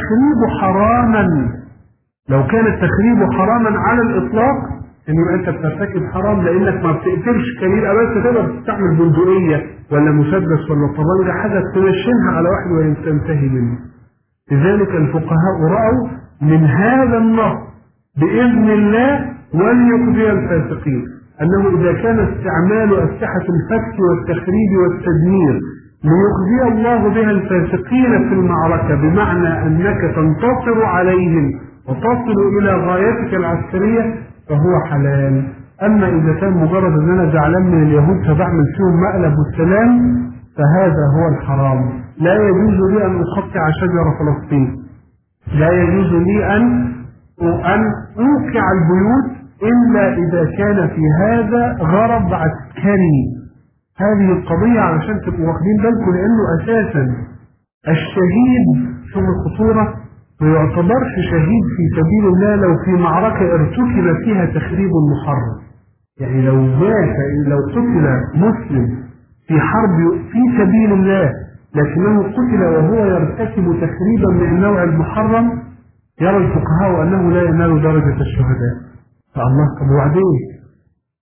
التخريب حراما على الاطلاق ان يبقى انت بترتكب حرام، لانك ما بتقتلش كبير بس تقدر تستعمل بندقيه ولا مسدس ولا طبنجه حاجه تنشنها على واحد وتنتهي منه. لذلك الفقهاء راوا من هذا النص باذن الله وليخزي الفاسقين انه اذا كان استعمال اسلحه الفتك والتخريب والتدمير ليخزي الله بها الفاسقين في المعركه، بمعنى انك تنتصر عليهم وتصل الى غايتك العسكريه فهو حلال. اما اذا كان مجرد ان انا زعلان من اليهود فبعمل فيهم مقلب والسلام فهذا هو الحرام. لا يجوز لي ان اقطع شجر فلسطين، لا يجوز لي ان اوقع البيوت الا اذا كان في هذا غرض عسكري. هذه القضيه علشان تبقوا واخدين بالكم، لانه اساسا الشهيد شوف الخطوره ما يعتبرش شهيد في سبيل الله لو في معركة ارتكب فيها تخريب محرم. يعني لو قتل مسلم في حرب في سبيل الله لكنه قتل وهو يرتكب تخريبا من النوع المحرم، يرى الفقهاء أنه لا ينال درجة الشهداء. فالله طب وبعدين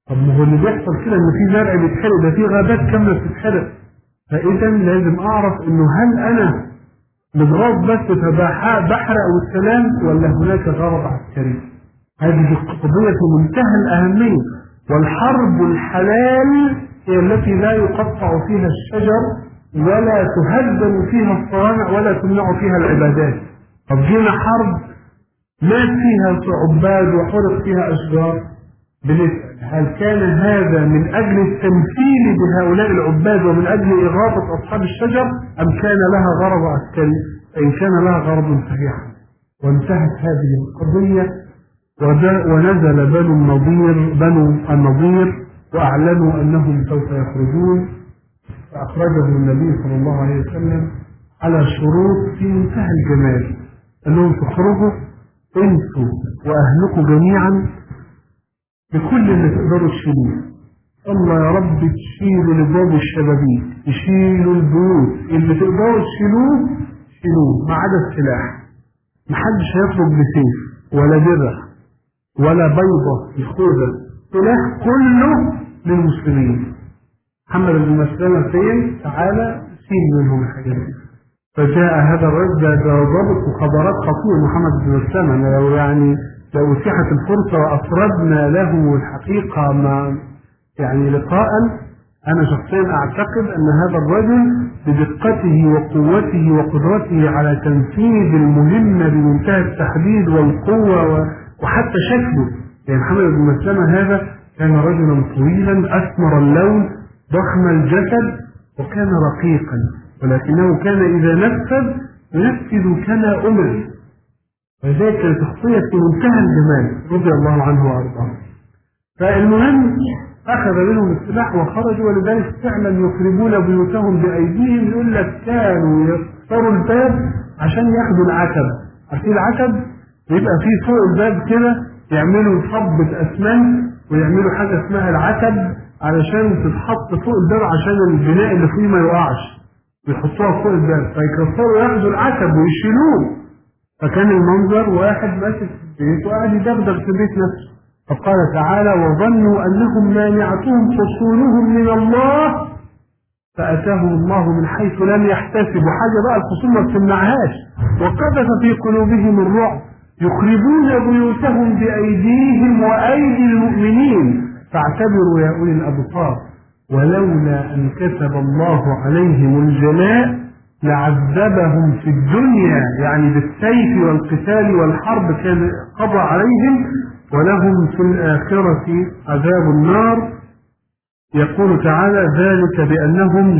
طب ما هو اللي بيحصل كده ان في زرع بيتحرق، ده في غابات كامله بتتحرق. فاذا لازم اعرف انه هل انا بالغرض بس فبحرق والسلام، ولا هناك غرض عسكري؟ هذه قضية في منتهى الأهمية. والحرب الحلال هي التي لا يقطع فيها الشجر ولا تهدم فيها الصوامع ولا تمنع فيها العبادات. طب جينا حرب مات فيها عباد وحرق فيها أشجار، بنسأل هل كان هذا من أجل التمثيل بهؤلاء العباد ومن أجل إغاظة أصحاب الشجر، أم كان لها غرض عسكري؟ إن كان لها غرض صحيح وانتهت هذه القضية. ونزل بنو النضير وأعلنوا أنهم سوف يخرجون، فأخرجه النبي صلى الله عليه وسلم على شروط في منتهى الجمال، أنهم تخرجوا أنتوا وأهلكم جميعا بكل اللي تقدروا تشيلوه. الله يا رب تشيلوا الابواب والشبابيك، تشيلوا البيوت، اللي تقدروا تشيلوه شيلوه ما عدا السلاح. محدش هيخرج بسيف ولا درع ولا بيضة الخوذة، سلاح كله للمسلمين. محمد بن مسلمة فين؟ تعالى سيب منهم الحاجات دي. فجاء هذا الرجل، ده ضابط مخابرات خطير محمد بن مسلمة. لو اتيحت الفرصة وأفردنا له الحقيقة ما يعني لقاء، أنا شخصيا أعتقد أن هذا الرجل بدقته وقوته وقدرته على تنفيذ المهمة بمنتهى التحديد والقوة وحتى شكله، يعني محمد بن مسلمة هذا كان رجلا طويلا أسمر اللون ضخم الجسد وكان رقيقا، ولكنه كان إذا ينفذ كما أمر. وذلك كانت شخصية في منتهى الجمال رضي الله عنه وأرضاه. فالمهم أخذ منهم السلاح وخرجوا، ولذلك فعلا يخربون بيوتهم بأيديهم. يقول لك كانوا يكسروا الباب عشان ياخدوا العتب. عشان العتب يبقى فيه فوق الباب كده يعملوا صبة أسمنت ويعملوا حاجة اسمها العتب علشان تتحط فوق الباب عشان البناء اللي فيه ما يقعش، يحطوها فوق الباب فيكسروا ياخدوا العتب ويشيلوه. فكان المنظر واحد ماسك في البيت وقاعد يدغدغ في البيت نفسه. فقال تعالى وظنوا أنهم مانعتهم حصولهم من الله فأتاهم الله من حيث لم يحتسبوا. حاجة بقى الخصوم ما بتمنعهاش. وقذف في قلوبهم الرعب يخربون بيوتهم بأيديهم وأيدي المؤمنين فاعتبروا يا أولي الأبصار. ولولا أن كتب الله عليهم الجلاء لعذبهم في الدنيا، يعني بالسيف والقتال والحرب كان قضى عليهم، ولهم في الآخرة عذاب النار. يقول تعالى ذلك بأنهم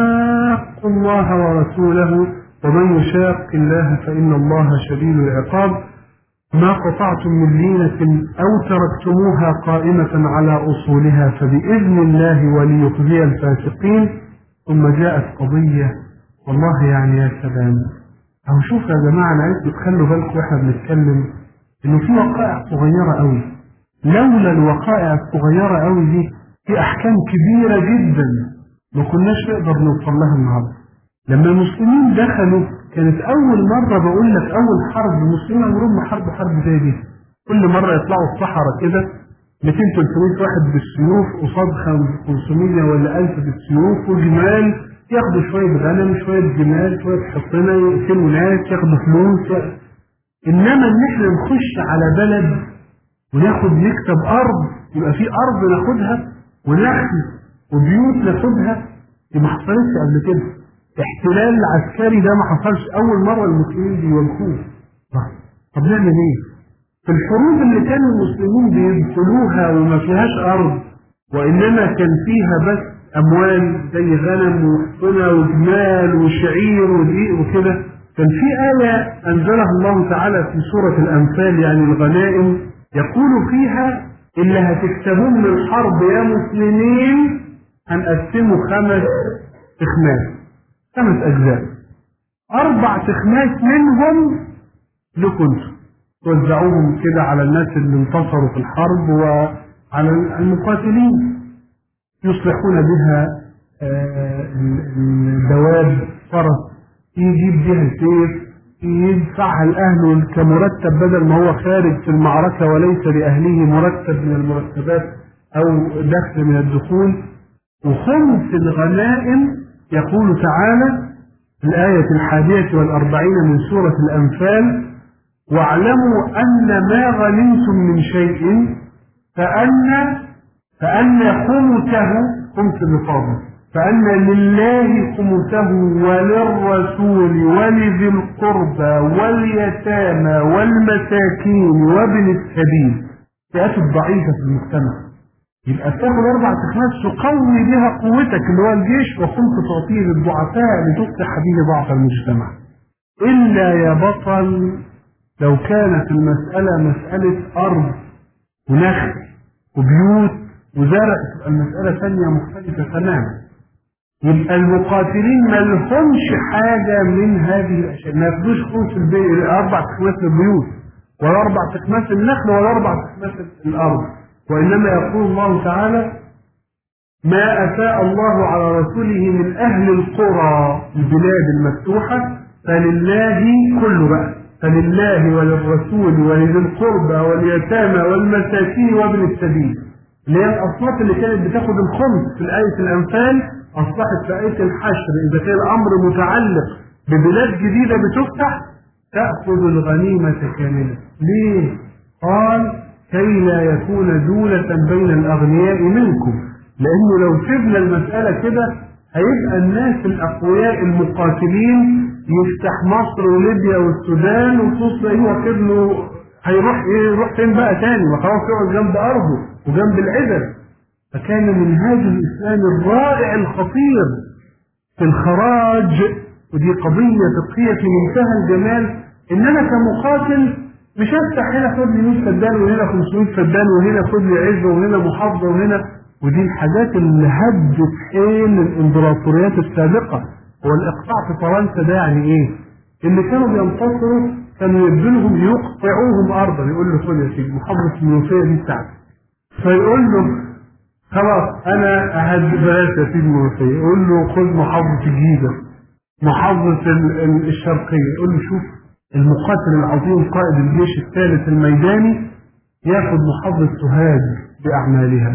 شاقوا الله ورسوله ومن يشاق الله فإن الله شديد العقاب. ما قطعتم من لينة أو تركتموها قائمة على أصولها فبإذن الله وليخزي الفاسقين. ثم جاءت قضية والله يعني يا سلام. أو شوف يا جماعة أنا عايز تخلوا بالكم وإحنا بنتكلم إنه في وقائع صغيرة قوي، لولا الوقائع الصغيرة قوي دي في أحكام كبيرة جدا ما كناش نقدر نوصل لها النهارده. لما المسلمين دخلوا كانت أول مرة، بقول لك أول حرب المسلمين عمرهم ما حرب زي دي. كل مرة يطلعوا الصحراء كده 200-300 واحد بالسيوف قصاد 500 ولا 1000 بالسيوف وجمال، ياخدوا شوية غنم شوية جمال شوية حصنة يقتلوا ناس ياخدوا فلوس. إنما إن إحنا نخش على بلد وناخد نكتب أرض، يبقى في أرض ناخدها ونخل وبيوت ناخدها، دي ما حصلتش قبل كده. احتلال عسكري ده ما حصلش، أول مرة المسلمين بيواجهوه. طب نعمل إيه؟ في الحروب اللي كانوا المسلمين بيدخلوها وما فيهاش أرض وإنما كان فيها بس أموال زي غنم وحصنة وجمال وشعير ودقيق وكده، كان في آية أنزلها الله تعالى في سورة الأنفال يعني الغنائم، يقول فيها اللي هتكسبون من الحرب يا مسلمين هنقسمه 5 تخماس، 5 أجزاء، 4 تخماس منهم لكم توزعوهم كده على الناس اللي انتصروا في الحرب وعلى المقاتلين يصلحون بها الدواب فرس يجيب بها سيف يدفعها الأهل كمرتب بدل ما هو خارج في المعركة وليس لأهله مرتب من المرتبات أو دخل من الدخول. وخمس الغنائم يقول تعالى في الآية 41 من سورة الأنفال: واعلموا أن ما غنمتم من شيء فأن خمسه، خمس النصاب، فأن لله خمسه وللرسول ولذي القربى واليتامى والمساكين وابن السبيل، فئات الضعيفة في المجتمع. يبقى تاخد 4 أخماس تقوي بها قوتك اللي هو الجيش، وخمس تعطيه للضعفاء لتصلح به ضعف المجتمع. إلا يا بطل لو كانت المسألة مسألة أرض ونخل وبيوت وزرع، تبقى المسألة ثانية مختلفة تماما. يبقى المقاتلين ما لهمش حاجة من هذه الأشياء، ما ياخدوش خمس 4 أخماس البيوت ولا 4 أخماس النخل ولا 4 أخماس الأرض، وإنما يقول الله تعالى: ما أفاء الله على رسوله من أهل القرى البلاد المفتوحة فلله كله بقى، فلله وللرسول ولذي القربى واليتامى والمساكين وابن السبيل، اللي هي الأصناف اللي كانت بتاخد الخمس في آية الأنفال أصبحت في آية الحشر إذا كان الأمر متعلق ببلاد جديدة بتفتح تأخذ الغنيمة كاملة. ليه؟ قال: كي لا يكون دولة بين الأغنياء منكم، لأنه لو سيبنا المسألة كده هيبقى الناس الأقوياء المقاتلين يفتح مصر وليبيا والسودان وتصل واخد له، هيروح فين بقى تاني؟ وخلاص يقعد جنب أرضه وجنب العدل. فكان من هذا الإسلام الرائع الخطير في الخراج، ودي قضية فقهية في منتهى الجمال، إن أنا كمقاتل مش هفتح هنا خد لي 100 فدان وهنا 500 فدان وهنا خد لي عزبة وهنا محافظة وهنا، ودي الحاجات اللي هدت حيل الامبراطوريات السابقة. والإقطاع في فرنسا ده يعني إيه؟ اللي كانوا بينتصروا كانوا يبذلهم يقطعوهم أرضا، يقول له خد يا سيدي محافظة المنوفية دي بتاعتك، فيقول له خلاص أنا بلاش يا سيدي المنوفية، يقول له خد محافظة الجيزة، محافظة الشرقية. يقول له شوف المقاتل العظيم قائد الجيش الثالث الميداني ياخد محافظة سوهاج بأعمالها،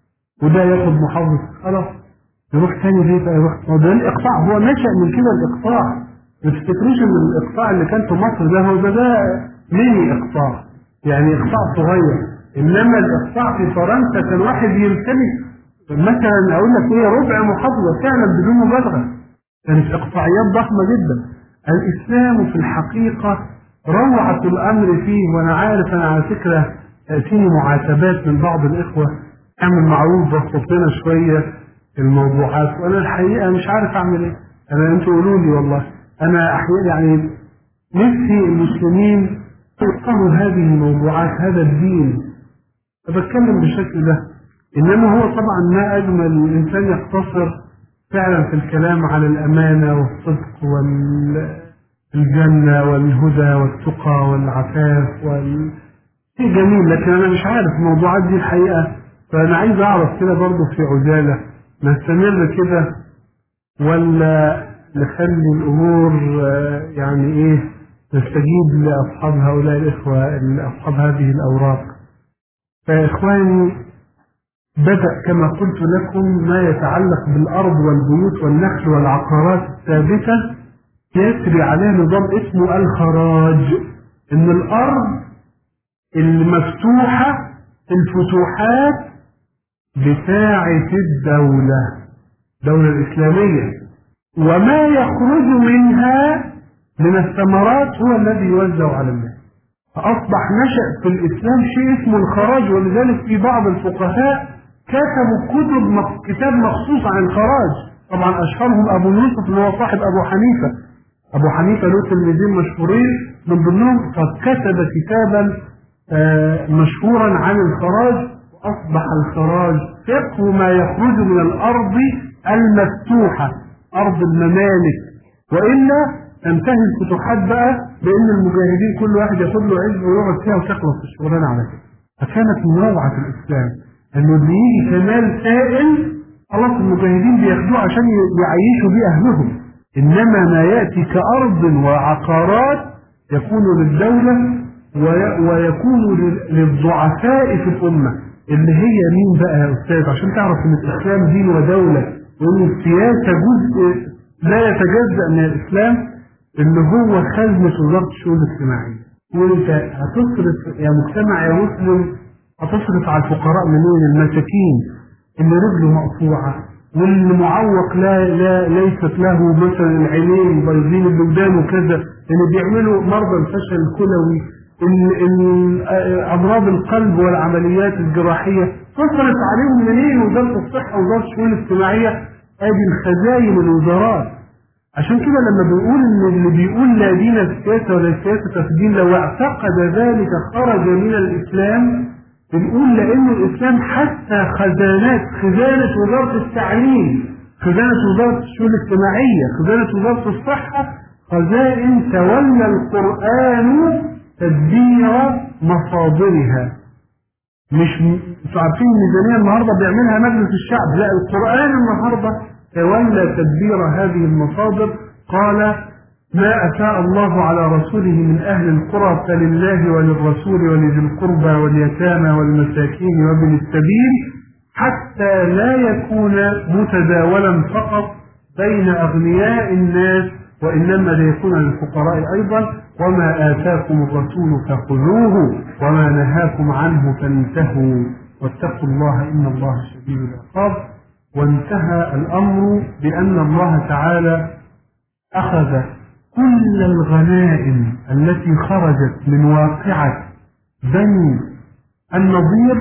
وده ياخد محافظة، خلاص يروح تاني ليه بقى يروح؟ ده الإقطاع، هو نشأ من كده الإقطاع. ما تفتكروش إن الإقطاع اللي كان في مصر ده هو ده ميني إقطاع، يعني إقطاع صغير، إنما الإقطاع في فرنسا كان واحد يمتلك مثلا أقول لك إيه ربع محافظة فعلا بدون مبالغة، كانت إقطاعيات ضخمة جدا. الإسلام في الحقيقة روعة الأمر فيه، وأنا عارف أنا على فكرة تأتيني معاتبات من بعض الإخوة، اعمل معروف بسط لنا شوية الموضوعات، وأنا الحقيقة مش عارف أعمل إيه. أنتوا قولوا لي والله، أنا أحيانا يعني نفسي المسلمين يفقهوا هذه الموضوعات، هذا الدين، فبتكلم بالشكل ده. إنما هو طبعا ما أجمل الإنسان يقتصر فعلا في الكلام على الأمانة والصدق والجنة والهدى والتقى والعفاف شيء جميل، لكن أنا مش عارف الموضوعات دي الحقيقة. فأنا عايز أعرف كده برضه في عجالة، نستمر كده ولا نخلي الأمور يعني إيه نستجيب لأصحاب هؤلاء الإخوة أصحاب هذه الأوراق؟ فإخواني بدأ كما قلت لكم ما يتعلق بالأرض والبيوت والنخل والعقارات الثابتة يسري عليه نظام اسمه الخراج، إن الأرض المفتوحة الفتوحات بتاعة الدولة الإسلامية، وما يخرج منها من الثمرات هو الذي يوزع على الناس. فأصبح نشأ في الإسلام شيء اسمه الخراج، ولذلك في بعض الفقهاء كتبوا كتاب مخصوص عن الخراج. طبعا أشهرهم أبو يوسف اللي هو صاحب أبو حنيفة له تلميذين مشهورين من ضمنهم، فكتب كتابا مشهورا عن الخراج. وأصبح الخراج فقه ما يخرج من الأرض المفتوحة، أرض الممالك، وإلا تنتهي الفتوحات بقى بأن المجاهدين كل واحد ياخد له عزبة ويقعد فيها وتخلص الشغلانة على كده. فكانت من روعة الإسلام إنه اللي يجي كمال سائل خلاص المجاهدين بياخدوه عشان يعيشوا بيه أهلهم، إنما ما يأتي كأرض وعقارات يكون للدولة ويكون للضعفاء في الأمة. اللي هي مين بقى يا أستاذ؟ عشان تعرف إن الإسلام دين ودولة، وإن السياسة جزء لا يتجزأ من الإسلام، اللي هو خزنة وزارة الشؤون الاجتماعية. وأنت هتصرف يا مجتمع يا مسلم، هتصرف على الفقراء منين؟ المساكين اللي رجله مقطوعة، واللي معوق ليست له مثلا العينين بايظين، اللي قدامه كذا، اللي بيعملوا مرضى الفشل الكلوي، امراض القلب والعمليات الجراحيه، تصرف عليهم منين؟ وزاره الصحه ووزاره الشؤون الاجتماعيه، ادي الخزاين الوزارات. عشان كده لما بنقول ان اللي بيقول لا دين السياسه ولا السياسه في الدين لو اعتقد ذلك خرج من الاسلام، بنقول لان الاسلام حتى خزانه وزاره التعليم، خزانه وزاره الشؤون الاجتماعيه، خزانه وزاره الصحه، خزائن تولى القران تدبير مصادرها. مش انتوا عارفين الميزانيه النهارده بيعملها مجلس الشعب، لا، القران النهارده تولى تدبير هذه المصادر. قال ما أفاء الله على رسوله من أهل القرى فلله وللرسول ولذي القربى واليتامى والمساكين وابن السبيل، حتى لا يكون متداولا فقط بين أغنياء الناس، وإنما ليكون للفقراء أيضا. وما آتاكم الرسول فخذوه وما نهاكم عنه فانتهوا واتقوا الله إن الله شديد العقاب. وانتهى الأمر بأن الله تعالى أخذ كل الغنائم التي خرجت من واقعة بني النضير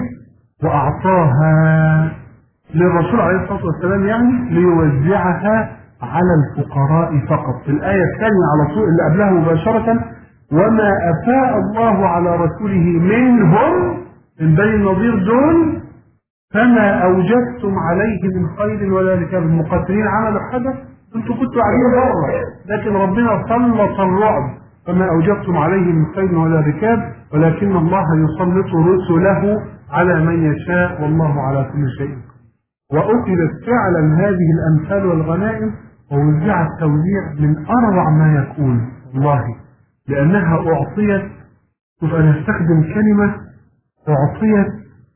وأعطاها للرسول عليه الصلاة والسلام، يعني ليوزعها على الفقراء فقط. في الآية الثانية على طول اللي قبلها مباشرة وما أفاء الله على رسوله منهم، من بني النضير دول، فما أوجدتم عليه من خير ولا ركاب. المقاتلين عملوا حدث انتوا كنتوا قاعدين بره، لكن ربنا سلط الرعب، فما أوجدتم عليه من خير ولا ركاب ولكن الله يسلط رسله على من يشاء والله على كل شيء. وأخذت فعلا هذه الأمثال والغنائم ووزعت توزيع من أروع ما يكون والله، لأنها أعطيت، شوف أنا استخدم كلمة أعطيت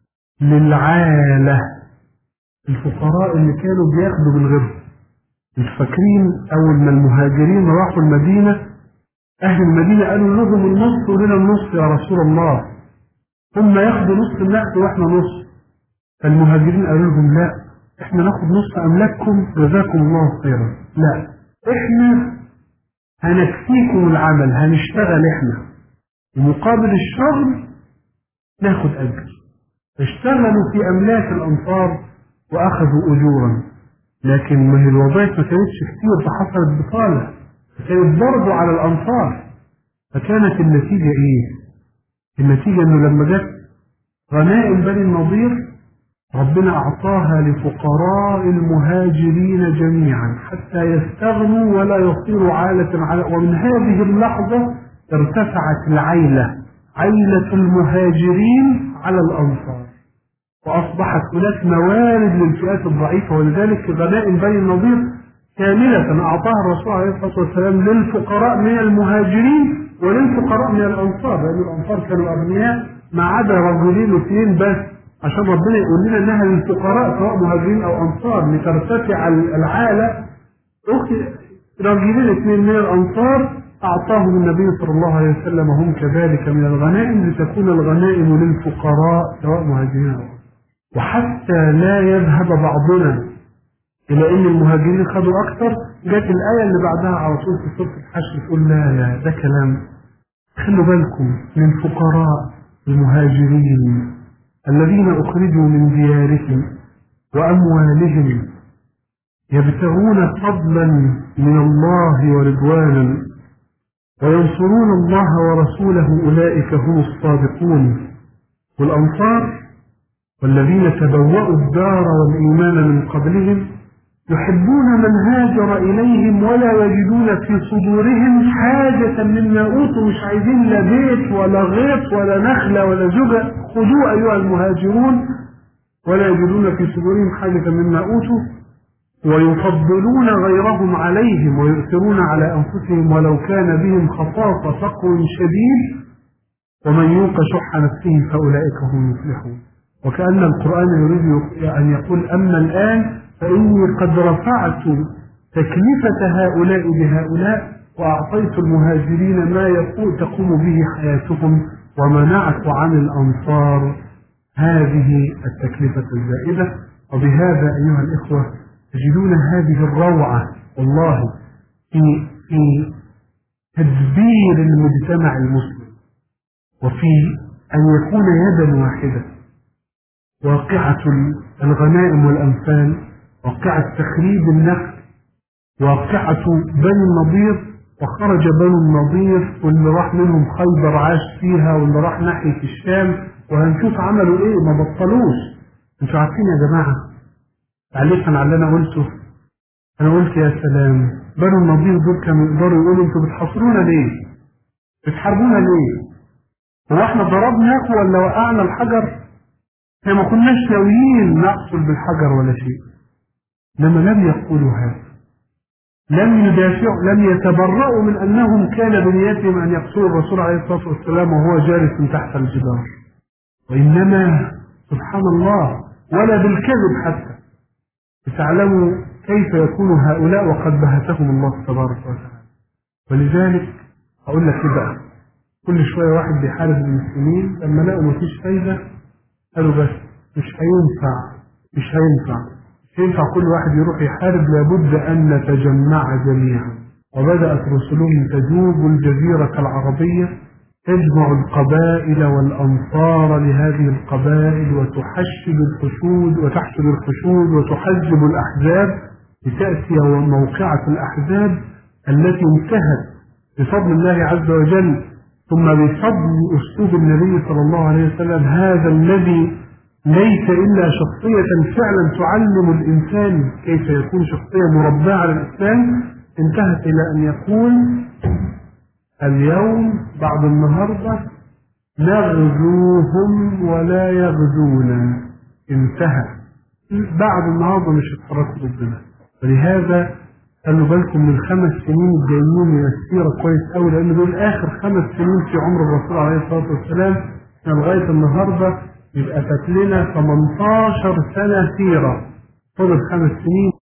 للعالة، الفقراء اللي كانوا بياخدوا من غيرهم. مش فاكرين أول ما المهاجرين راحوا المدينة، أهل المدينة قالوا لهم النص ولنا النص يا رسول الله، هم ياخدوا نص النقد وإحنا نص. فالمهاجرين قالوا لهم لا، إحنا ناخد نص أملاككم جزاكم الله خيرا، لا، إحنا هنكفيكم العمل، هنشتغل إحنا ومقابل الشغل ناخد أجر. اشتغلوا في أملاك الأنصار وأخذوا أجورا، لكن ما هي الوظائف ما كانتش كتير، فحصلت بطالة، فكانت برضو على الأنصار. فكانت النتيجة إيه؟ النتيجة إنه لما جت غنائم بني النضير ربنا أعطاها لفقراء المهاجرين جميعا حتى يستغنوا ولا يصيروا عالة على. ومن هذه اللحظة ارتفعت العيلة، عيلة المهاجرين على الأنصار، وأصبحت هناك موارد للفئات الضعيفة. ولذلك غنائم بني النضير كاملة أعطاها الرسول عليه الصلاة والسلام للفقراء من المهاجرين وللفقراء من الأنصار، لأن الأنصار كانوا أغنياء ما عدا رجلين واثنين بس، عشان ربنا يقول لنا إنها للفقراء سواء مهاجرين أو أنصار لترتفع العالة. رجلين اثنين من الأنصار أعطاهم النبي صلى الله عليه وسلم هم كذلك من الغنائم، لتكون الغنائم للفقراء سواء مهاجرين أو أنصار. وحتى لا يذهب بعضنا إلى أن المهاجرين خدوا أكثر، جاءت الآية اللي بعدها على طول في سورة الحشر تقول لا ده كلام، خلوا بالكم من فقراء المهاجرين الذين أخرجوا من ديارهم وأموالهم يبتغون فضلا من الله ورضوانا وينصرون الله ورسوله أولئك هم الصادقون. والأنصار والذين تبوأوا الدار والإيمان من قبلهم يحبون من هاجر إليهم ولا يجدون في صدورهم حاجة مما أوتوا، مش عايزين لا بيت ولا غيط ولا نخلة ولا زجاج، خذوا أيها المهاجرون، ولا يجدون في صدورهم حاجة مما أوتوا ويفضلون غيرهم عليهم ويؤثرون على أنفسهم ولو كان بهم خصاصة فقر شديد ومن يوق شح نفسه فأولئك هم المفلحون. وكأن القرآن يريد أن يقول أما الآن فإني قد رفعت تكلفة هؤلاء بهؤلاء وأعطيت المهاجرين ما تقوم به حياتهم، ومنعت عن الأنصار هذه التكلفة الزائدة. وبهذا أيها الإخوة تجدون هذه الروعة والله في تدبير المجتمع المسلم، وفي أن يكون يدا واحدة. واقعة الغنائم والأنفال، واقعة تخريب النخل، واقعة بني النضير، وخرج بنو النضير واللي راح منهم خيبر عاش فيها واللي راح ناحية الشام، وهنشوف عملوا ايه، ما بطلوش. انتوا عارفين يا جماعة تعليقا على اللي انا قلته، انا قلت يا سلام بنو النضير دول كانوا يقدروا يقولوا انتوا بتحاصرونا ليه؟ بتحاربونا ليه؟ هو احنا ضربناكم ولا وقعنا الحجر؟ احنا ما كناش ناويين نقتل بالحجر ولا شيء. لما لم يقولوا هذا، لم يدافعوا، لم يتبرؤوا من أنهم كان بنيتهم أن يقتلوا الرسول عليه الصلاة والسلام وهو جالس تحت الجدار، وإنما سبحان الله ولا بالكذب حتى لتعلموا كيف يكون هؤلاء وقد بهتهم الله تبارك وتعالى. ولذلك أقول لك كده، كل شوية واحد بيحارب المسلمين لما لقوا مفيش فايدة قالوا بس مش هينفع كل واحد يروح يحارب، لابد أن نتجمع جميعا. وبدأت رسلهم تجوب الجزيرة العربية، تجمع القبائل والأنصار لهذه القبائل وتحشد الحشود وتحجب الأحزاب، لتأتي موقعة الأحزاب التي انتهت بفضل الله عز وجل ثم بفضل أسلوب النبي صلى الله عليه وسلم، هذا الذي ليس إلا شخصية فعلا تعلم الإنسان كيف يكون شخصية مربعة على الإسلام، انتهت إلى أن يقول اليوم بعد النهاردة نغزوهم ولا يغزونا. انتهى، بعد النهاردة مش هتحركوا ضدنا. ولهذا خلوا بالكم من ال5 سنين الجايين من السيرة كويس قوي، لأن دول آخر 5 سنين في عمر الرسول عليه الصلاة والسلام. لغاية النهاردة يبقى فات لنا 18 سنة سيرة، فضل 5 سنين.